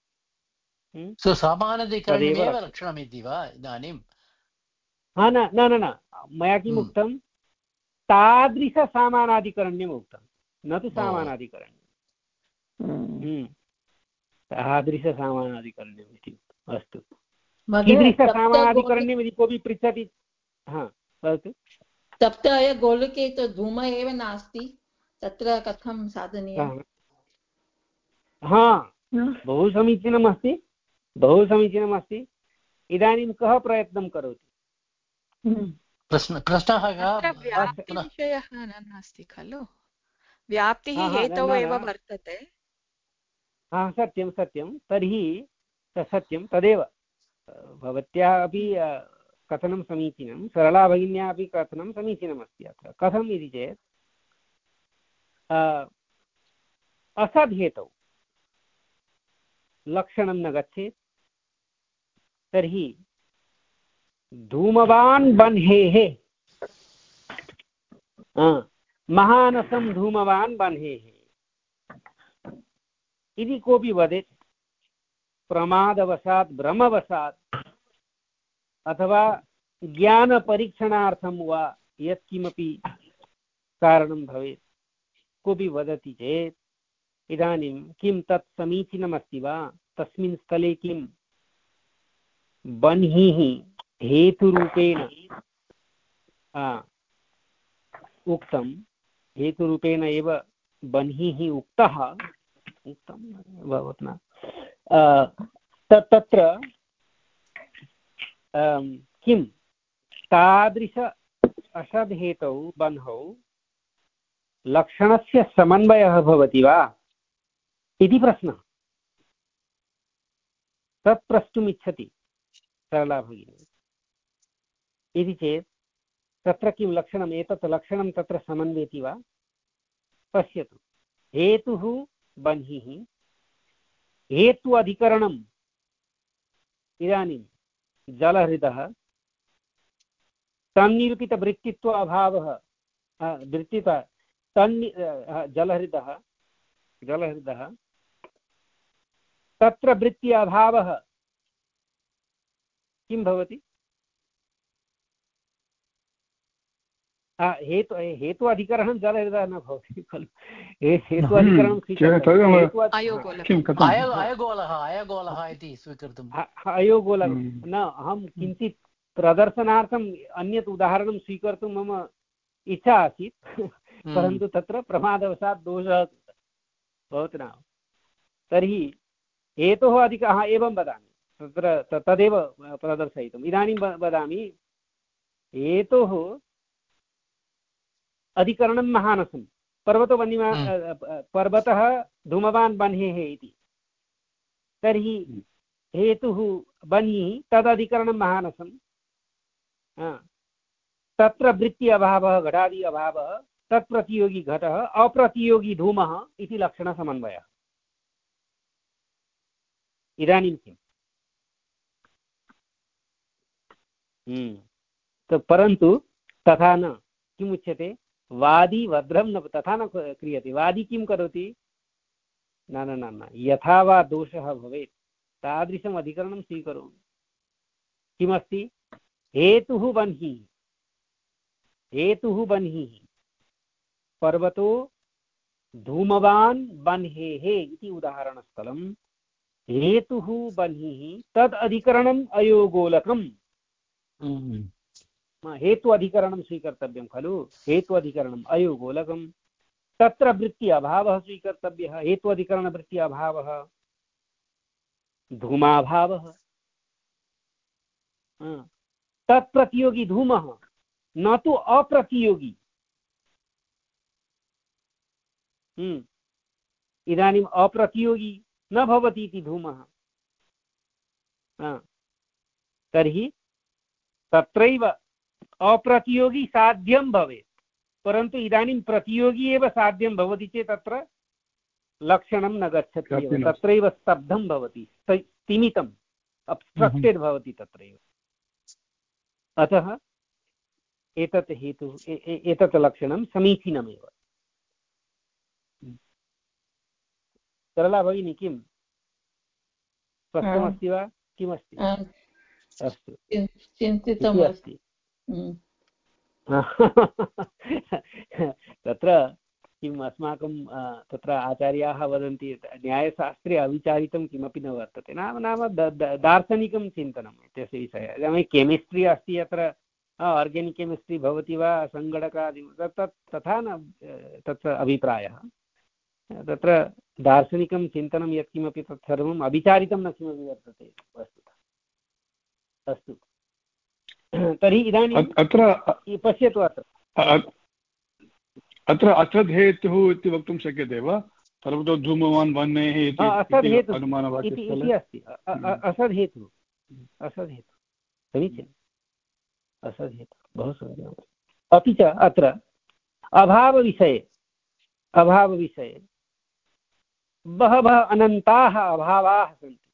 सामानाधिकरण्यमेव लक्षणमिति वा इदानीं? हा न न न मया किम् उक्तं? तादृशसामानाधिकरण्यम् उक्तं, न तु सामानाधिकरण्यं। तादृशसामानाधिकरण्यम् इति उक्तम्। अस्तु, कीदृशसामानाधिकरण्यम् इति कोऽपि पृच्छति? हा वदतु। सप्ताय गोलके तु धूम एव नास्ति, तत्र कथं साधनीयं? हा, बहु समीचीनमस्ति, बहु समीचीनमस्ति। इदानीं कः प्रयत्नं करोति? प्रश्न प्रश्नः व्याप्तिविषयः नास्ति खलु, व्याप्तिः हेतौ एव वर्तते। हा सत्यं सत्यं, तर्हि सत्यं तदेव भवत्याः अपि कथनं समीचीनं, सरला भगिन्याः अपि कथनं समीचीनमस्ति। अत्र कथम् इति चेत् असद्हेतौ लक्षणं न गच्छेत्, तर्हि धूमवान् बन्हेः, महानसं धूमवान् बन्हेः इति कोऽपि वदेत्, प्रमादवशात् भ्रमवशात् अथवा ज्ञानपरीक्षणार्थं वा यत्किमपि कारणं भवेत्, कोऽपि वदति चेत् इदानीं किं तत् समीचीनमस्ति वा? तस्मिन् स्थले किं बन्हिः हेतुरूपेण उक्तं, हेतुरूपेण एव बन्हिः उक्तः, उक्तं भवत् न, तत्र किं तादृश असद्हेतौ बन्हौ लक्षणस्य समन्वयः भवति वा इति प्रश्नः। तत् प्रष्टुम् इच्छति सरला भगिनी। इति चेत् तत्र किं लक्षणम्, एतत् लक्षणं तत्र समन्वयति वा? पश्यतु, हेतुः बन्हिः, हेतु अधिकरणम् इदानीं जलहृदः, तन्निरूपितवृत्तित्व अभावः, वृत्तित तन्नि जलहृदः जलहृदः तत्र वृत्ति अभावः किं भवति? हेतु हेतु अधिकरणं जलहृदः न भवति खलु, हेतु अधिकरणं अयगोलः इति स्वीकर्तुम्, अयोगोलः न, अहं किञ्चित् प्रदर्शनार्थम् अन्यत् उदाहरणं स्वीकर्तुं मम इच्छा आसीत्, परन्तु तत्र प्रमादवशात् दोषः भवति न। तर्हि हेतोः अधिकः एवं वदामि, तत्र तदेव प्रदर्शयितुम् इदानीं वदामि। हेतोः अधिकरणं महानसं, पर्वतो वह्निमा पर्वतः धूमवान् बन्हेः इति, तर्हि हेतुः बन्हिः, तदधिकरणं महानसं, तत्र वृत्ति अभावः घटादि अभावः, तत्प्रतियोगी घटः, अप्रतियोगी धूमः इति लक्षणसमन्वयः। इदानीं किम्? परन्तु तथा न, किमुच्यते, वादी वज्रं न, तथा न क्रियते। वादी किं करोति? न न न न, यथा वा दोषः भवेत् तादृशम् अधिकरणं स्वीकरोमि। किमस्ति? हेतुः बन्हिः, हेतुः बन्हिः, पर्वतो धूमवान् बन्हेः इति उदाहरणस्थलं, हेतुः बन्हिः, तद् अधिकरणम् अयोगोलकम्। हेतु अधिकरणं स्वीकर्तव्यं खलु, हेतु अधिकरणम् अयोगोलकं, तत्र वृत्ति अभावः स्वीकर्तव्यः, हेतु अधिकरणवृत्ति अभावः धूमाभावः, तत्प्रतियोगी धूमः, न तु अप्रतियोगी। इदानीम् अप्रतियोगी न भवति इति धूमः, तर्हि तत्रैव अप्रतियोगी साध्यं भवेत्, परन्तु इदानीं प्रतियोगी एव साध्यं भवति चेत् तत्र लक्षणं न गच्छति एव, तत्रैव स्तब्धं भवति, स्तिमितम्, अब्स्ट्रक्टेड् भवति तत्रैव। अतः एतत् हेतुः, एतत् लक्षणं समीचीनमेव। सरला भगिनी, किं स्पष्टमस्ति वा? किमस्ति? अस्तु, चिन्तितम् अस्ति। तत्र किम् अस्माकं तत्र आचार्याः वदन्ति, न्यायशास्त्रे अविचारितं किमपि न वर्तते, नाम नाम दार्शनिकं चिन्तनम् इत्यस्य विषयः। इदानीं केमिस्ट्रि अस्ति, अत्र आर्गानिक् केमिस्ट्रि भवति वा, सङ्गणकादि, तत् तथा न तत्र अभिप्रायः। तत्र दार्शनिकं चिन्तनं यत्किमपि तत्सर्वम् अविचारितं न किमपि वर्तते वस्तुतः। अस्तु, तर्हि इदानीं अत्र पश्यतु, अत्र अत्र असद्धेतुः इति वक्तुं शक्यते वा? सर्वतो धूमवान् वह्नेः इति अनुमानवाक्यस्थले इति अस्ति। असद्धेतुः, असद्धेतुः समीचीनम्, असद्धेतुः बहु समीचीनम्। अपि च अत्र अभावविषये अभावविषये बहवः अनन्ताः अभावाः सन्ति।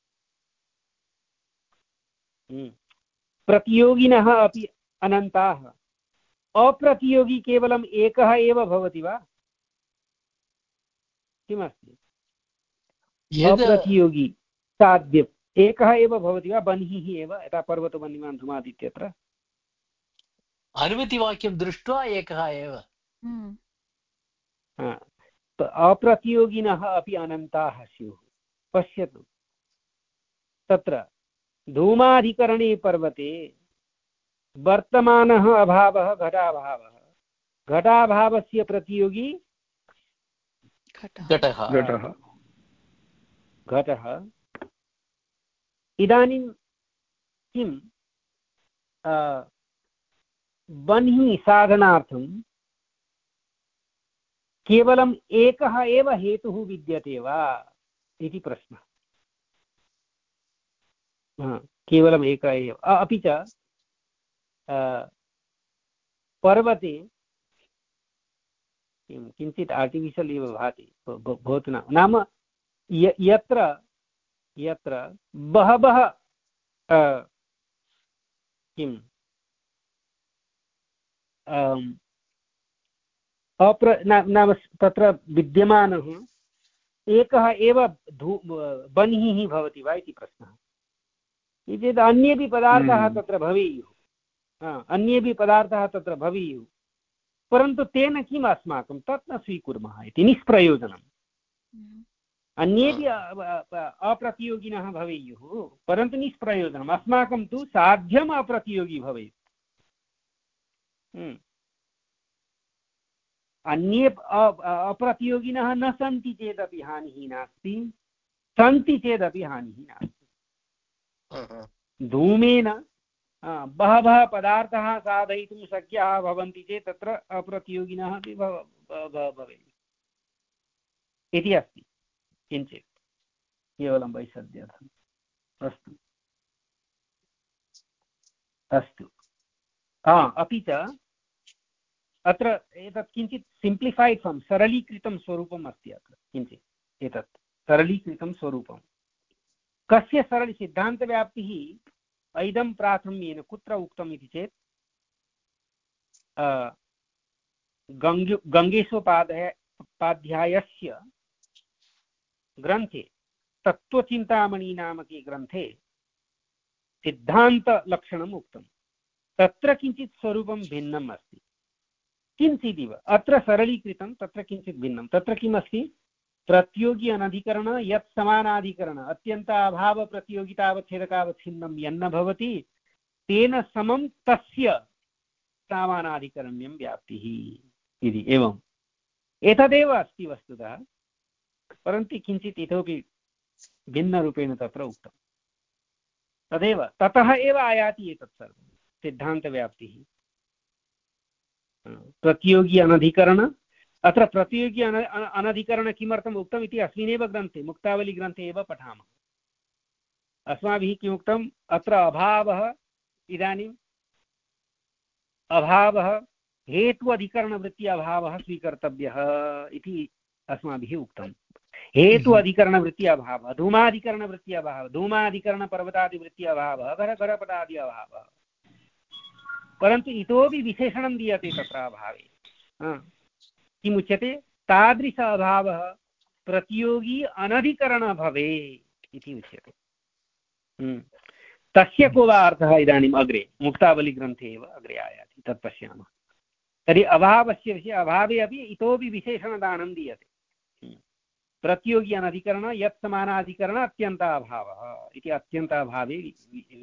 प्रतियोगिनः अपि अनन्ताः। अप्रतियोगी केवलम् एकः एव भवति वा? किमस्ति? अप्रतियोगी साध्यम् एकः एव भवति वा? बन्हिः एव, यथा पर्वतवह्निमान् धूमादित्यत्र अनुमतिवाक्यं दृष्ट्वा एकः एव। अप्रतियोगिनः अपि अनन्ताः स्युः। पश्यतु, तत्र धूमाधिकरणे पर्वते वर्तमानः अभावः घटाभावः। घटाभावस्य प्रतियोगी घटः। घटः। इदानीं किं बन्हि साधनार्थं केवलम् एकः एव हेतुः विद्यते वा इति प्रश्नः। केवलम् एकः एव। अपि च पर्वते किं किञ्चित् आर्टिफिशियल् इव भाति भवतु न, नाम यत्र यत्र बहवः किम् अप्र नाम तत्र विद्यमानः एकः एव धू बन्हिः भवति वा इति प्रश्नः। चेत् अन्येपि पदार्थाः तत्र भवेयुः, अन्येपि पदार्थाः तत्र भवेयुः, परन्तु तेन किम् अस्माकं तत् न स्वीकुर्मः इति निष्प्रयोजनम्। अन्येपि अप्रतियोगिनः भवेयुः, परन्तु निष्प्रयोजनम्। अस्माकं तु साध्यम् अप्रतियोगी भवेत्। अन्ये अप्रतियोगिनः न सन्ति चेदपि हानिः नास्ति, सन्ति चेदपि हानिः नास्ति। धूमेन बहवः पदार्थाः साधयितुं शक्याः भवन्ति चेत् तत्र अप्रतियोगिनः अपि भवेयुः इति अस्ति किञ्चित्, केवलं वैषद्यर्थम्। अस्तु अस्तु अपि च अत्र एतत् किञ्चित् सिम्प्लिफैड् फॉर्म्, सरलीकृतं स्वरूपम् अस्ति। अत्र किञ्चित् एतत् सरलीकृतं स्वरूपं कस्य सरल सिद्धान्तव्याप्तिः ऐदं प्राथम्येन कुत्र उक्तम् इति चेत् गङ्गे गङ्गेशोपाध्यायस्य ग्रन्थे तत्त्वचिन्तामणि नामके ग्रन्थे सिद्धान्तलक्षणम् उक्तं। तत्र किञ्चित् स्वरूपं भिन्नम् अस्ति, किञ्चिदिव। अत्र सरलीकृतं, तत्र किञ्चित् भिन्नं। तत्र किमस्ति? प्रतियोगी अनधिकरण यत् समानाधिकरण अत्यन्ताभाव प्रतियोगितावच्छेदकावच्छिन्नं यन्न भवति तेन समं तस्य समानाधिकरण्यं व्याप्तिः इति। एवम् एतदेव अस्ति वस्तुतः, परन्तु किञ्चित् इतोपि भिन्नरूपेण तत्र उक्तं। तदेव ततः एव आयाति एतत् सर्वं सिद्धान्तव्याप्तिः। प्रतियोगी अनधिकरण, अत्र प्रतियोगी अन अनधिकरण किमर्थम् उक्तम् इति अस्मिन्नेव ग्रन्थे मुक्तावलीग्रन्थे एव पठामः। अस्माभिः किमुक्तम्? अत्र अभावः, इदानीम् अभावः हेतु अधिकरणवृत्ति अभावः स्वीकर्तव्यः इति अस्माभिः उक्तं। हेतु अधिकरणवृत्ति अभावः, धूमाधिकरणवृत्ति अभावः, धूमाधिकरणपर्वतादिवृत्ति अभावः, घटघटपटादि अभावः। परन्तु इतोपि विशेषणं दीयते तत्र अभावे। किमुच्यते? तादृश अभावः प्रतियोगी अनधिकरण भवेत् इति उच्यते। तस्य को वा अर्थः इदानीम् अग्रे मुक्तावलीग्रन्थे एव अग्रे आयाति, तत् पश्यामः। तर्हि अभावस्य विषये अभावे अपि इतोपि विशेषणदानं दीयते। प्रतियोगी अनधिकरण यत् समानाधिकरण अत्यन्ताभावः इति अत्यन्ताभावे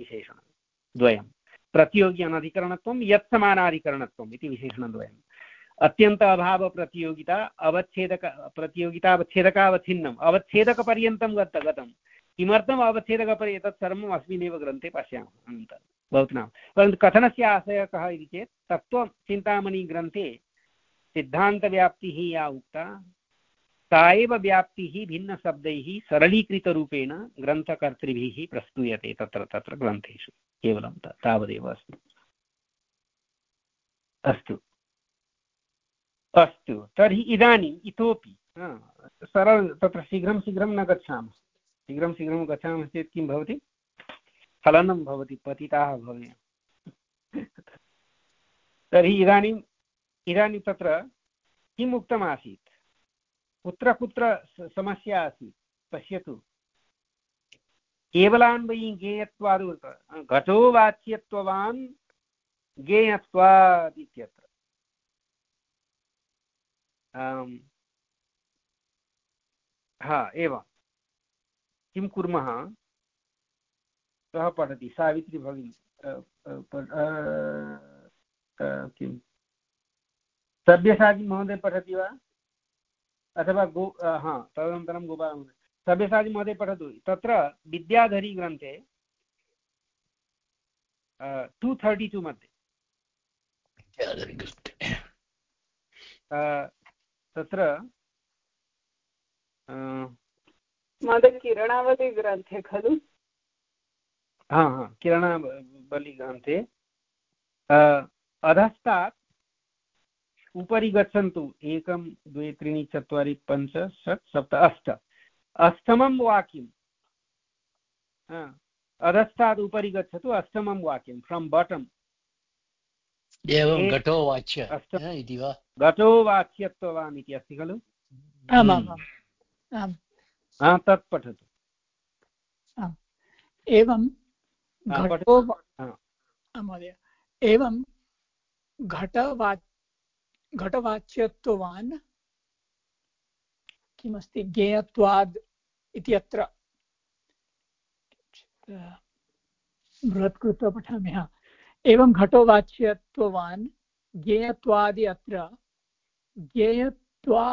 विशेषणद्वयं। प्रतियोगी अनधिकरणत्वं यत् समानाधिकरणत्वम् इति विशेषणद्वयम्। अत्यन्त अभावप्रतियोगिता अवच्छेदक प्रतियोगिता अवच्छेदकावच्छिन्नम् अवच्छेदकपर्यन्तं गत गतं किमर्थम् अवच्छेदकपर्य एतत् सर्वम् अस्मिन्नेव ग्रन्थे पश्यामः अनन्तरं भवतु नाम। परन्तु कथनस्य आशयः कः इति चेत् तत्त्वचिन्तामणिग्रन्थे सिद्धान्तव्याप्तिः या उक्ता सा एव व्याप्तिः भिन्नशब्दैः सरलीकृतरूपेण ग्रन्थकर्तृभिः प्रस्तूयते तत्र तत्र ग्रन्थेषु। केवलं तावदेव अस्ति। अस्तु अस्तु तर्हि इदानीम् इतोपि सरल तत्र शीघ्रं शीघ्रं न गच्छामः। शीघ्रं शीघ्रं गच्छामः चेत् किं भवति स्खलनं भवति पतिताः भवेम। तर्हि इदानीम् इदानीं तत्र किम् उक्तमासीत् कुत्र कुत्र समस्या आसीत् पश्यतु। केवलान्वयी ज्ञेयत्वाद् घटो वाच्यत्ववान् ज्ञेयत्वात् इत्यत्र हा एवं किं कुर्मः सः पठति सावित्री भगिनी किं सब्यसाची महोदय पठति वा अथवा गो हा तदनन्तरं गोपाल महोदय सब्यसाची महोदय पठतु। तत्र विद्याधरी ग्रन्थे टु थर्टि टु मध्ये तत्र महोदय किरणावली ग्रन्थे खलु हा हा किरणावली ग्रन्थे अधस्तात् उपरि गच्छन्तु एकं द्वे त्रीणि चत्वारि पञ्च षट् सप्त अष्ट अष्टमं वाक्यं अधस्तात् उपरि गच्छतु अष्टमं वाक्यं फ्रम् बाटम् एवं घटो वाच्य इति वा घटो वाच्यत्ववान् इति अस्ति खलु तत् पठतु। एवं घटो महोदय एवं घटवा घटवाच्यत्ववान् किमस्ति ज्ञेयत्वाद् इत्यत्र बृहत् कृत्वा पठामि। हा एवं घटोवाच्यत्ववान् ज्ञेयत्वादि अत्र ज्ञेयत्वा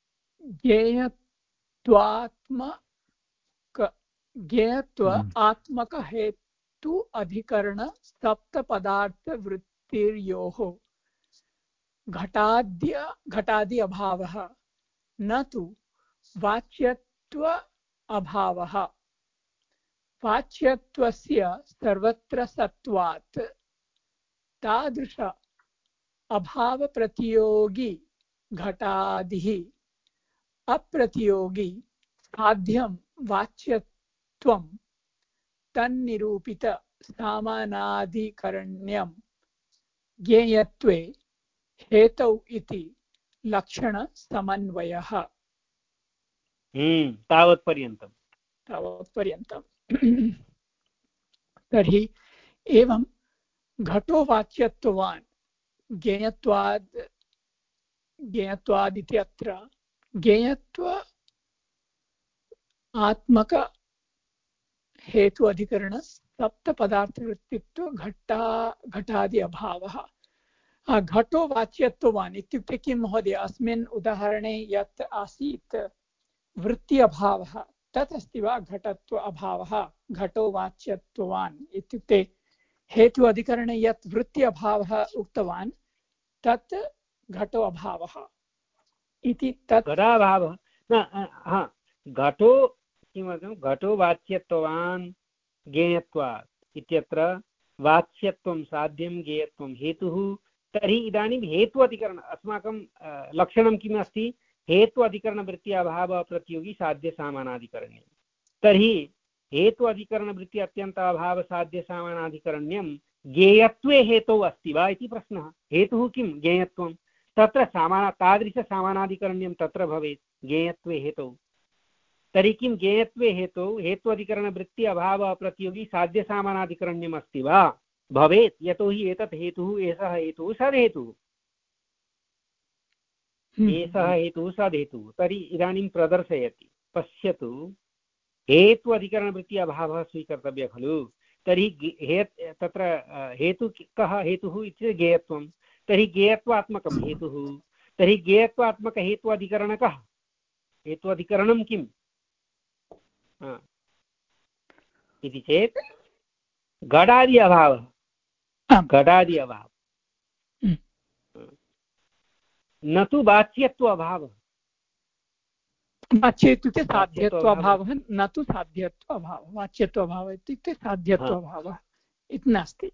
ज्ञेयत्वात्मक ज्ञेयत्व आत्मक हेतु अधिकरण सप्तपदार्थवृत्तिर्योः घटाद्य घटादि अभावः न तु वाच्यत्व अभावः। वाच्यत्वस्य सर्वत्र सत्वात् तादृश अभावप्रतियोगी घटादिः अप्रतियोगी साध्यं वाच्यत्वं तन्निरूपित सामानाधिकरण्यं ज्ञेयत्वे हेतौ इति लक्षणसमन्वयः। तावत्पर्यन्तं तावत्पर्यन्तं तर्हि एवं घटो वाच्यत्ववान् ज्ञेयत्वाद् ज्ञेयत्वाद् इति अत्र ज्ञेयत्व आत्मक हेतु अधिकरण सप्तपदार्थवृत्तित्व घटा घटादि अभावः। घटो वाच्यत्ववान् इत्युक्ते किं महोदय अस्मिन् उदाहरणे यत् आसीत् वृत्ति अभावः तत् अस्ति वा घटत्व अभावः। घटो वाच्यत्ववान् इत्युक्ते हेतु अधिकरणे यत् वृत्ति अभावः उक्तवान् तत् घटो अभावः इति। तत् घटाभावः न हा घटो किमर्थं घटो वाच्यत्ववान् ज्ञेयत्वात् इत्यत्र वाच्यत्वं साध्यं ज्ञेयत्वं हेतुः। तर्हि इदानीं हेतु अधिकरण अस्माकं लक्षणं किम् अस्ति हेतु अधिकरणवृत्ति अभाव प्रतियोगी साध्य सामानाधिकरण्यं। तर्हि हेतु अधिकरणवृत्ति अत्यन्त अभाव साध्य सामानाधिकरण्यं ज्ञेयत्वे हेतौ अस्ति वा इति प्रश्नः। हेतुः किं ज्ञेयत्वं तत्र सामान तादृशसामानाधिकरण्यं तत्र भवेत् ज्ञेयत्वे हेतौ। तर्हि किं ज्ञेयत्वे हेतौ हेतु अधिकरणवृत्ति अभाव प्रतियोगी साध्य सामानाधिकरण्यम् अस्ति वा भवेत्। यतोहि एतत् हेतुः एषः हेतुः सद्हेतुः एषः हेतुः सद्हेतुः। तर्हि इदानीं प्रदर्शयति पश्यतु हेतु अधिकरणवृत्ति अभावः स्वीकर्तव्यः खलु। तर्हि हे तत्र हेतु कः हेतुः इति ज्ञेयत्वं। तर्हि ज्ञेयत्वात्मकं हेतुः तर्हि ज्ञेयत्वात्मकहेत्वाधिकरणं कः? हेत्वाधिकरणं किम् इति चेत् घटादि अभावः, घटादि अभावः, न तु वाच्यत्व अभावः। वाच्य इत्युक्ते साध्यत्व अभावः, न तु साध्यत्व अभावः। वाच्यत्व अभावः इत्युक्ते साध्यत्व अभावः इति नास्ति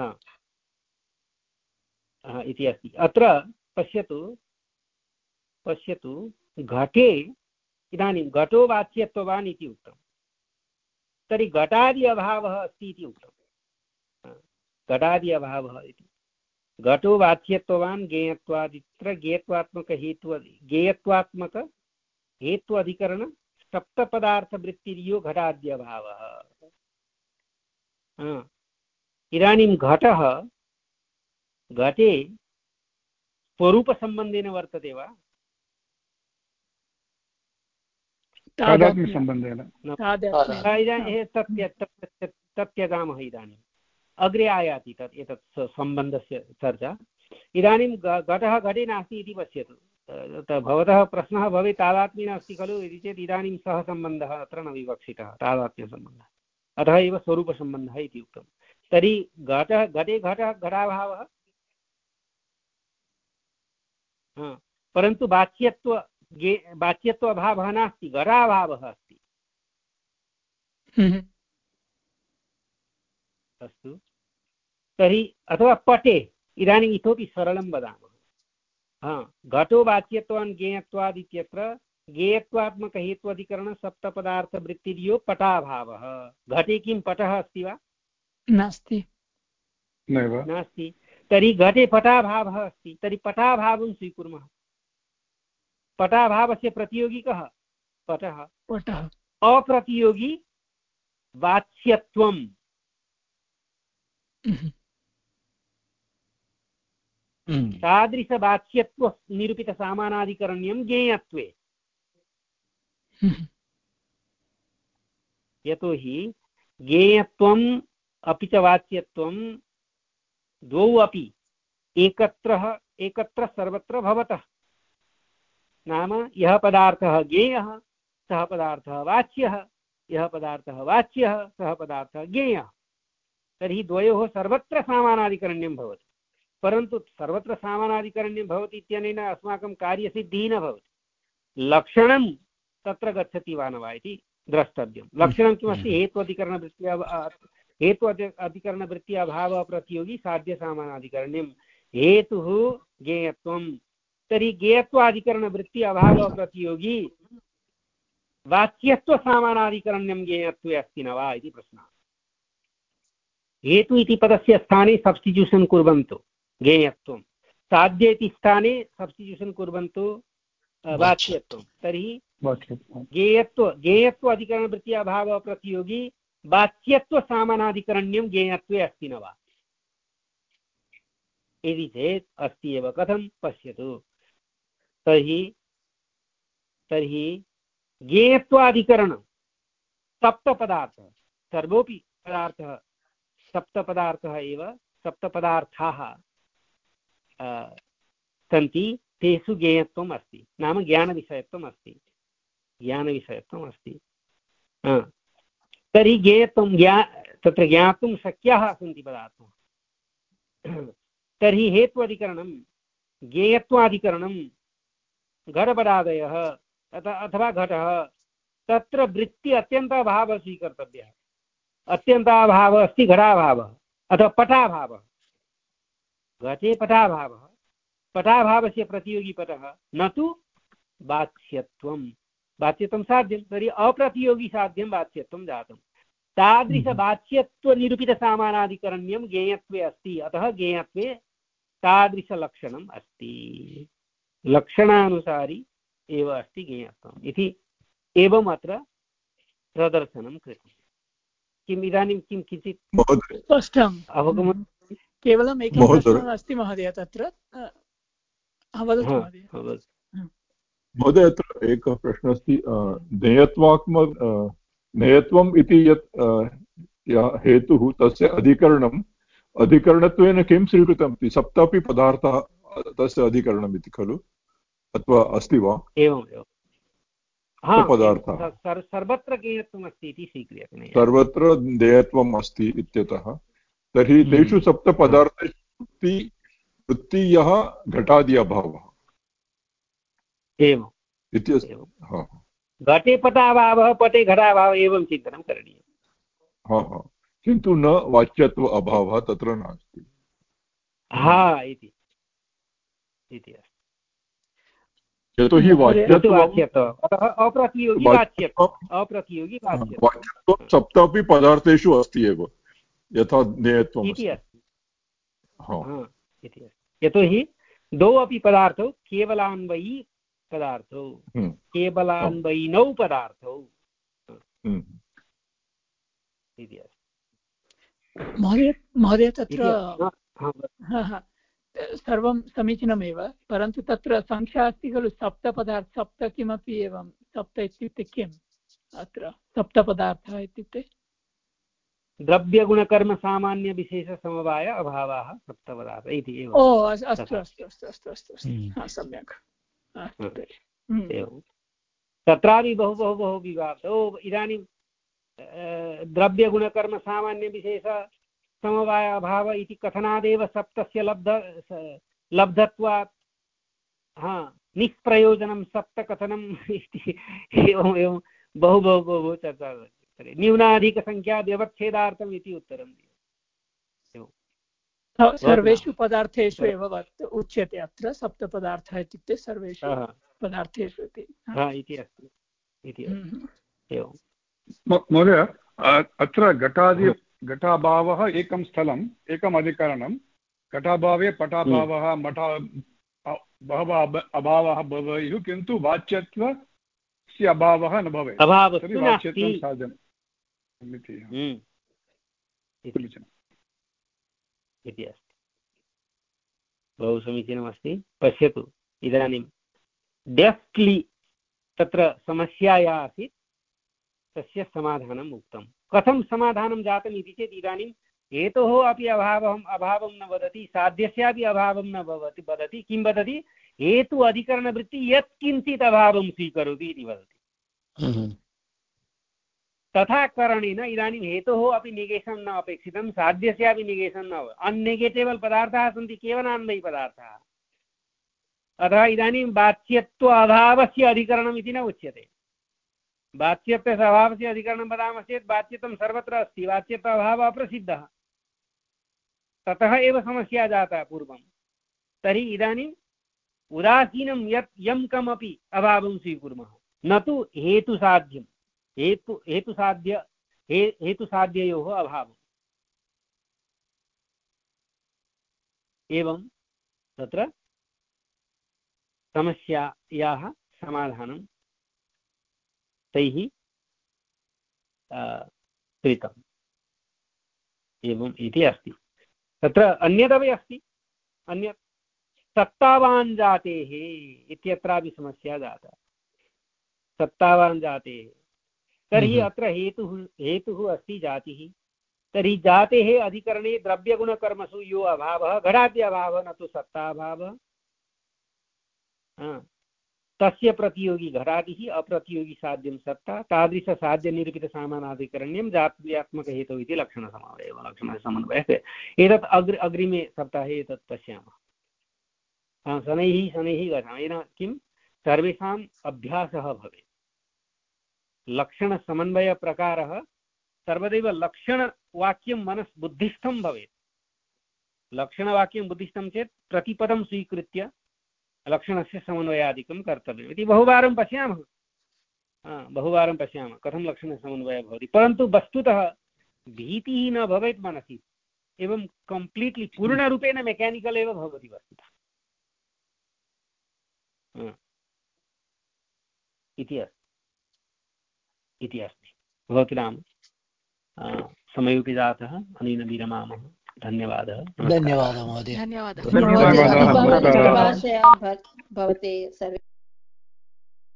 इति अस्ति। अत्र पश्यतु पश्यतु घटे इदानीं घटो वाच्यत्ववान् इति उक्तं, तर्हि घटादि अभावः अस्ति इति उक्तं। घटादि अभावः इति घटो वाच्यत्ववान् ज्ञेयत्वादित्र ज्ञेयत्वात्मकहेतु ज्ञेयत्वात्मक हेतु अधिकरण सप्तपदार्थवृत्तिर्यो घटाद्यभावः। इदानीं घटः घटे स्वरूपसम्बन्धेन वर्तते वा? तादात्म्यसम्बन्धेन तत्यजामः। इदानीम् अग्रे आयाति तत् एतत् सम्बन्धस्य चर्चा। इदानीं घटः घटे नास्ति इति पश्यतु। भवतः प्रश्नः भवेत् तादात्म्येन अस्ति खलु इति चेत् इदानीं सः सम्बन्धः अत्र न विवक्षितः, तादात्म्यसम्बन्धः, अतः एव स्वरूपसम्बन्धः इति उक्तं। तर्हि घटः घटे घटः घटाभावः, परन्तु वाच्यत्व वाच्यत्व अभावः नास्ति, घटाभावः अस्ति। अस्तु, तर्हि अथवा पटे इदानीम् इतोपि सरलं वदामः। घटो वाच्यत्वान् ज्ञेयत्वाद् इत्यत्र ज्ञेयत्वात्मकहेत्वाधिकरण सप्तपदार्थवृत्तिर्यो पटाभावः। घटे किं पटः अस्ति वा? नास्ति नास्ति। तर्हि घटे पटाभावः अस्ति, तर्हि पटाभावं स्वीकुर्मः। पटाभावस्य प्रतियोगी कः? पटः। पटः अप्रतियोगी वाच्यत्वम्। तादृशवाच्यत्व निरूपितसामानाधिकरण्यं ज्ञेयत्वे। यतोहि ज्ञेयत्वम् अपि च वाच्यत्वं द्वौ अपि एकत्र एकत्र सर्वत्र भवतः। नाम यः पदार्थः ज्ञेयः सः पदार्थः वाच्यः, यः पदार्थः वाच्यः सः पदार्थः ज्ञेयः। तर्हि द्वयोः सर्वत्र सामानाधिकरण्यं भवति, परन्तु सर्वत्र सामानाधिकरण्यं भवति इत्यनेन अस्माकं कार्यसिद्धिः न भवति। लक्षणं तत्र गच्छति वा न वा इति द्रष्टव्यं। लक्षणं किमस्ति? हेत्वधिकरणवृत्त्या हेतु अधिकरणवृत्ति अभावः प्रतियोगी साध्यसामानाधिकरण्यं। हेतुः ज्ञेयत्वं, तर्हि ज्ञेयत्वाधिकरणवृत्ति अभावः प्रतियोगी वाच्यत्वसामानाधिकरण्यं ज्ञेयत्वे अस्ति न वा इति प्रश्नः। हेतु इति पदस्य स्थाने सब्स्टिट्यूशन् कुर्वन्तु ज्ञेयत्वं, साध्य इति स्थाने सब्स्टिट्यूशन् कुर्वन्तु वाच्यत्वं। तर्हि ज्ञेयत्व ज्ञेयत्व अधिकरणवृत्ति अभावः प्रतियोगी वाच्यत्वसामानाधिकरण्यं ज्ञेयत्वे अस्ति न वा यदि चेत् अस्ति एव। कथं? पश्यतु। तर्हि तर्हि ज्ञेयत्वाधिकरणं सप्तपदार्थः, सर्वोऽपि पदार्थः सप्तपदार्थः एव, सप्तपदार्थाः सन्ति, तेषु ज्ञेयत्वम् अस्ति, नाम ज्ञानविषयत्वम् अस्ति, ज्ञानविषयत्वम् अस्ति। तर्हि ज्ञेयत्वं ज्ञा तत्र ज्ञातुं शक्याः सन्ति पदार्थाः। तर्हि हेत्वाधिकरणं ज्ञेयत्वाधिकरणं घटपदादयः अथवा घटः, तत्र वृत्ति अत्यन्ताभावः स्वीकर्तव्यः। अत्यन्ताभावः अस्ति घटाभावः अथवा पटाभावः। घटे पटाभावः, पटाभावस्य प्रतियोगी पटः, न तु वाच्यत्वं। वाच्यत्वं साध्यं, तर्हि अप्रतियोगी साध्यं वाच्यत्वं जातं। तादृशवाच्यत्वनिरूपितसामानाधिकरण्यं ज्ञेयत्वे अस्ति, अतः ज्ञेयत्वे तादृशलक्षणम् अस्ति। लक्षणानुसारी एव अस्ति ज्ञेयत्वम् इति एवम् अत्र प्रदर्शनं कृतम्। किम् इदानीं किं किञ्चित् स्पष्टम् अवगमनं? केवलम् एकः प्रश्नः अस्ति महोदय तत्र। महोदय अत्र एकः प्रश्नः अस्ति। ज्ञेयत्वात्मक ज्ञेयत्वम् इति यत् हेतुः तस्य अधिकरणम् अधिकरणत्वेन किं स्वीकृतम् इति? सप्तापि पदार्थाः तस्य अधिकरणम् इति खलु? अथवा अस्ति वा? एवम् एवं पदार्थः सर्वत्र ज्ञेयत्वम् अस्ति इति स्वीक्रियते। सर्वत्र देयत्वम् अस्ति इत्यतः तर्हि तेषु सप्तपदार्थेषु वृत्तीयः घटादि अभावः एवम् इत्यस्ति। घटे पटाभावः पटे घटाभावः एवं चिन्तनं करणीयम्। हा हा किन्तु न वाच्यत्व अभावः तत्र नास्ति। हा इति अस्ति। यतोहि वाच्यत्वं अप्रतियोगी वाच्यत्वम् अप्रतियोगी वाच्यत्वं सप्तापि पदार्थेषु अस्ति एव यथा ज्ञेयत्वम् इति अस्ति। यतोहि द्वौ अपि पदार्थौ केवलान्वयी पदार्थौ केवलान्वयिनौ पदार्थौ इति अस्ति। महोदय महोदय तत्र सर्वं समीचीनमेव, परन्तु तत्र संख्या अस्ति खलु सप्तपदार्थ सप्त किमपि एवं सप्त इत्युक्ते किम् अत्र सप्तपदार्थः इत्युक्ते द्रव्यगुणकर्मसामान्यविशेषसमवाय अभावाः सप्तपदार्थः इति एव। ओ अस्तु अस्तु अस्तु अस्तु अस्तु अस्तु सम्यक्। तत्रापि बहु बहु बहु विवादः। इदानीं द्रव्यगुणकर्मसामान्यविशेष समवाय अभाव इति कथनादेव सप्तस्य लब्ध लब्धत्वात् हा निष्प्रयोजनं सप्तकथनम् इति एवम् एवं बहु बहु बहु चर्चा वर्तते। न्यूनाधिकसंख्या व्यवच्छेदार्थम् इति उत्तरं सर्वेषु पदार्थेषु एव उच्यते। अत्र सप्तपदार्थः इत्युक्ते सर्वेषु पदार्थेषु इति अस्ति इति एवं। महोदय अत्र घटादि घटाभावः एकं स्थलम् एकम् अधिकरणं घटाभावे पटाभावः मठा बहवः अभावः भवेयुः किन्तु वाच्यत्वस्य अभावः न भवेत् तर्हि वाच्यत्वं साध्यम् इति अस्ति। बहु समीचीनमस्ति। पश्यतु इदानीं डेफ्ट्लि तत्र समस्या या आसीत् तस्य समाधानम् उक्तं। कथं समाधानं जातम् इति चेत् इदानीं हेतोः अपि अभावम् अभावं न वदति साध्यस्यापि अभावं न भवति वदति किं वदति हेतु अधिकरणवृत्ति यत्किञ्चित् अभावं स्वीकरोति इति वदति। तथा करणेन इदानीं हेतोः अपि निगेशन् न अपेक्षितं साध्यस्यापि निगेशन् न अन्नेगेटेबल् पदार्थाः सन्ति केवलान्वयी पदार्थाः। अतः इदानीं वाच्यत्व अभावस्य अधिकरणम् इति न उच्यते। वाच्यत्वस्य अभावस्य अधिकरणं वदामश्चेत् वाच्यत्वं सर्वत्र अस्ति वाच्यत्व अभावः अप्रसिद्धः ततः एव समस्या जाता पूर्वं। तर्हि इदानीम् उदासीनं यत् यं कमपि अभावं स्वीकुर्मः न तु हेतुसाध्यं हेतु हेतुसाध्य हे हेतुसाध्ययोः अभावम्। एवं तत्र समस्यायाः समाधानं तैः कृतम् एवम् इति अस्ति। तत्र अन्यदपि अस्ति अन्यत् सत्तावान् जातेः इत्यत्रापि समस्या जाता। सत्तावान् जातेः तर्हि अत्र हेतुः हेतुः अस्ति जातिः। तर्हि जातेः अधिकरणे द्रव्यगुणकर्मसु यो अभावः घटाद्य अभावः न तु सत्ताभावः तस्य प्रतियोगी घटादिः अप्रतियोगी साध्यं सत्ता तादृशसाध्यनिरूपितसामानाधिकरण्यं जात्यात्मकहेतौ इति लक्षणसमन्वयः लक्षणसमन्वयः। एतत् अग्र अग्रिमे सप्ताहे एतत् पश्यामः। शनैः शनैः गतः येन किं सर्वेषाम् अभ्यासः भवेत्। लक्षणसमन्वयप्रकारः सर्वदैव लक्षणवाक्यं मनस् बुद्धिस्थं भवेत्। लक्षणवाक्यं बुद्धिस्थं चेत् प्रतिपदं स्वीकृत्य लक्षणस्य समन्वयादिकं कर्तव्यम् इति बहुवारं पश्यामः बहुवारं पश्यामः कथं लक्षणसमन्वयः भवति। परन्तु वस्तुतः भीतिः न भवेत् मनसि एवं कम्प्लीट्लि पूर्णरूपेण मेकानिकल् एव भवति वस्तुतः इति अस्ति इति अस्ति। भवतीनां समयोपि जातः अनेन विरमामः। धन्यवादः। धन्यवादः महोदय। धन्यवादः। धन्यवादः। भवते सर्वे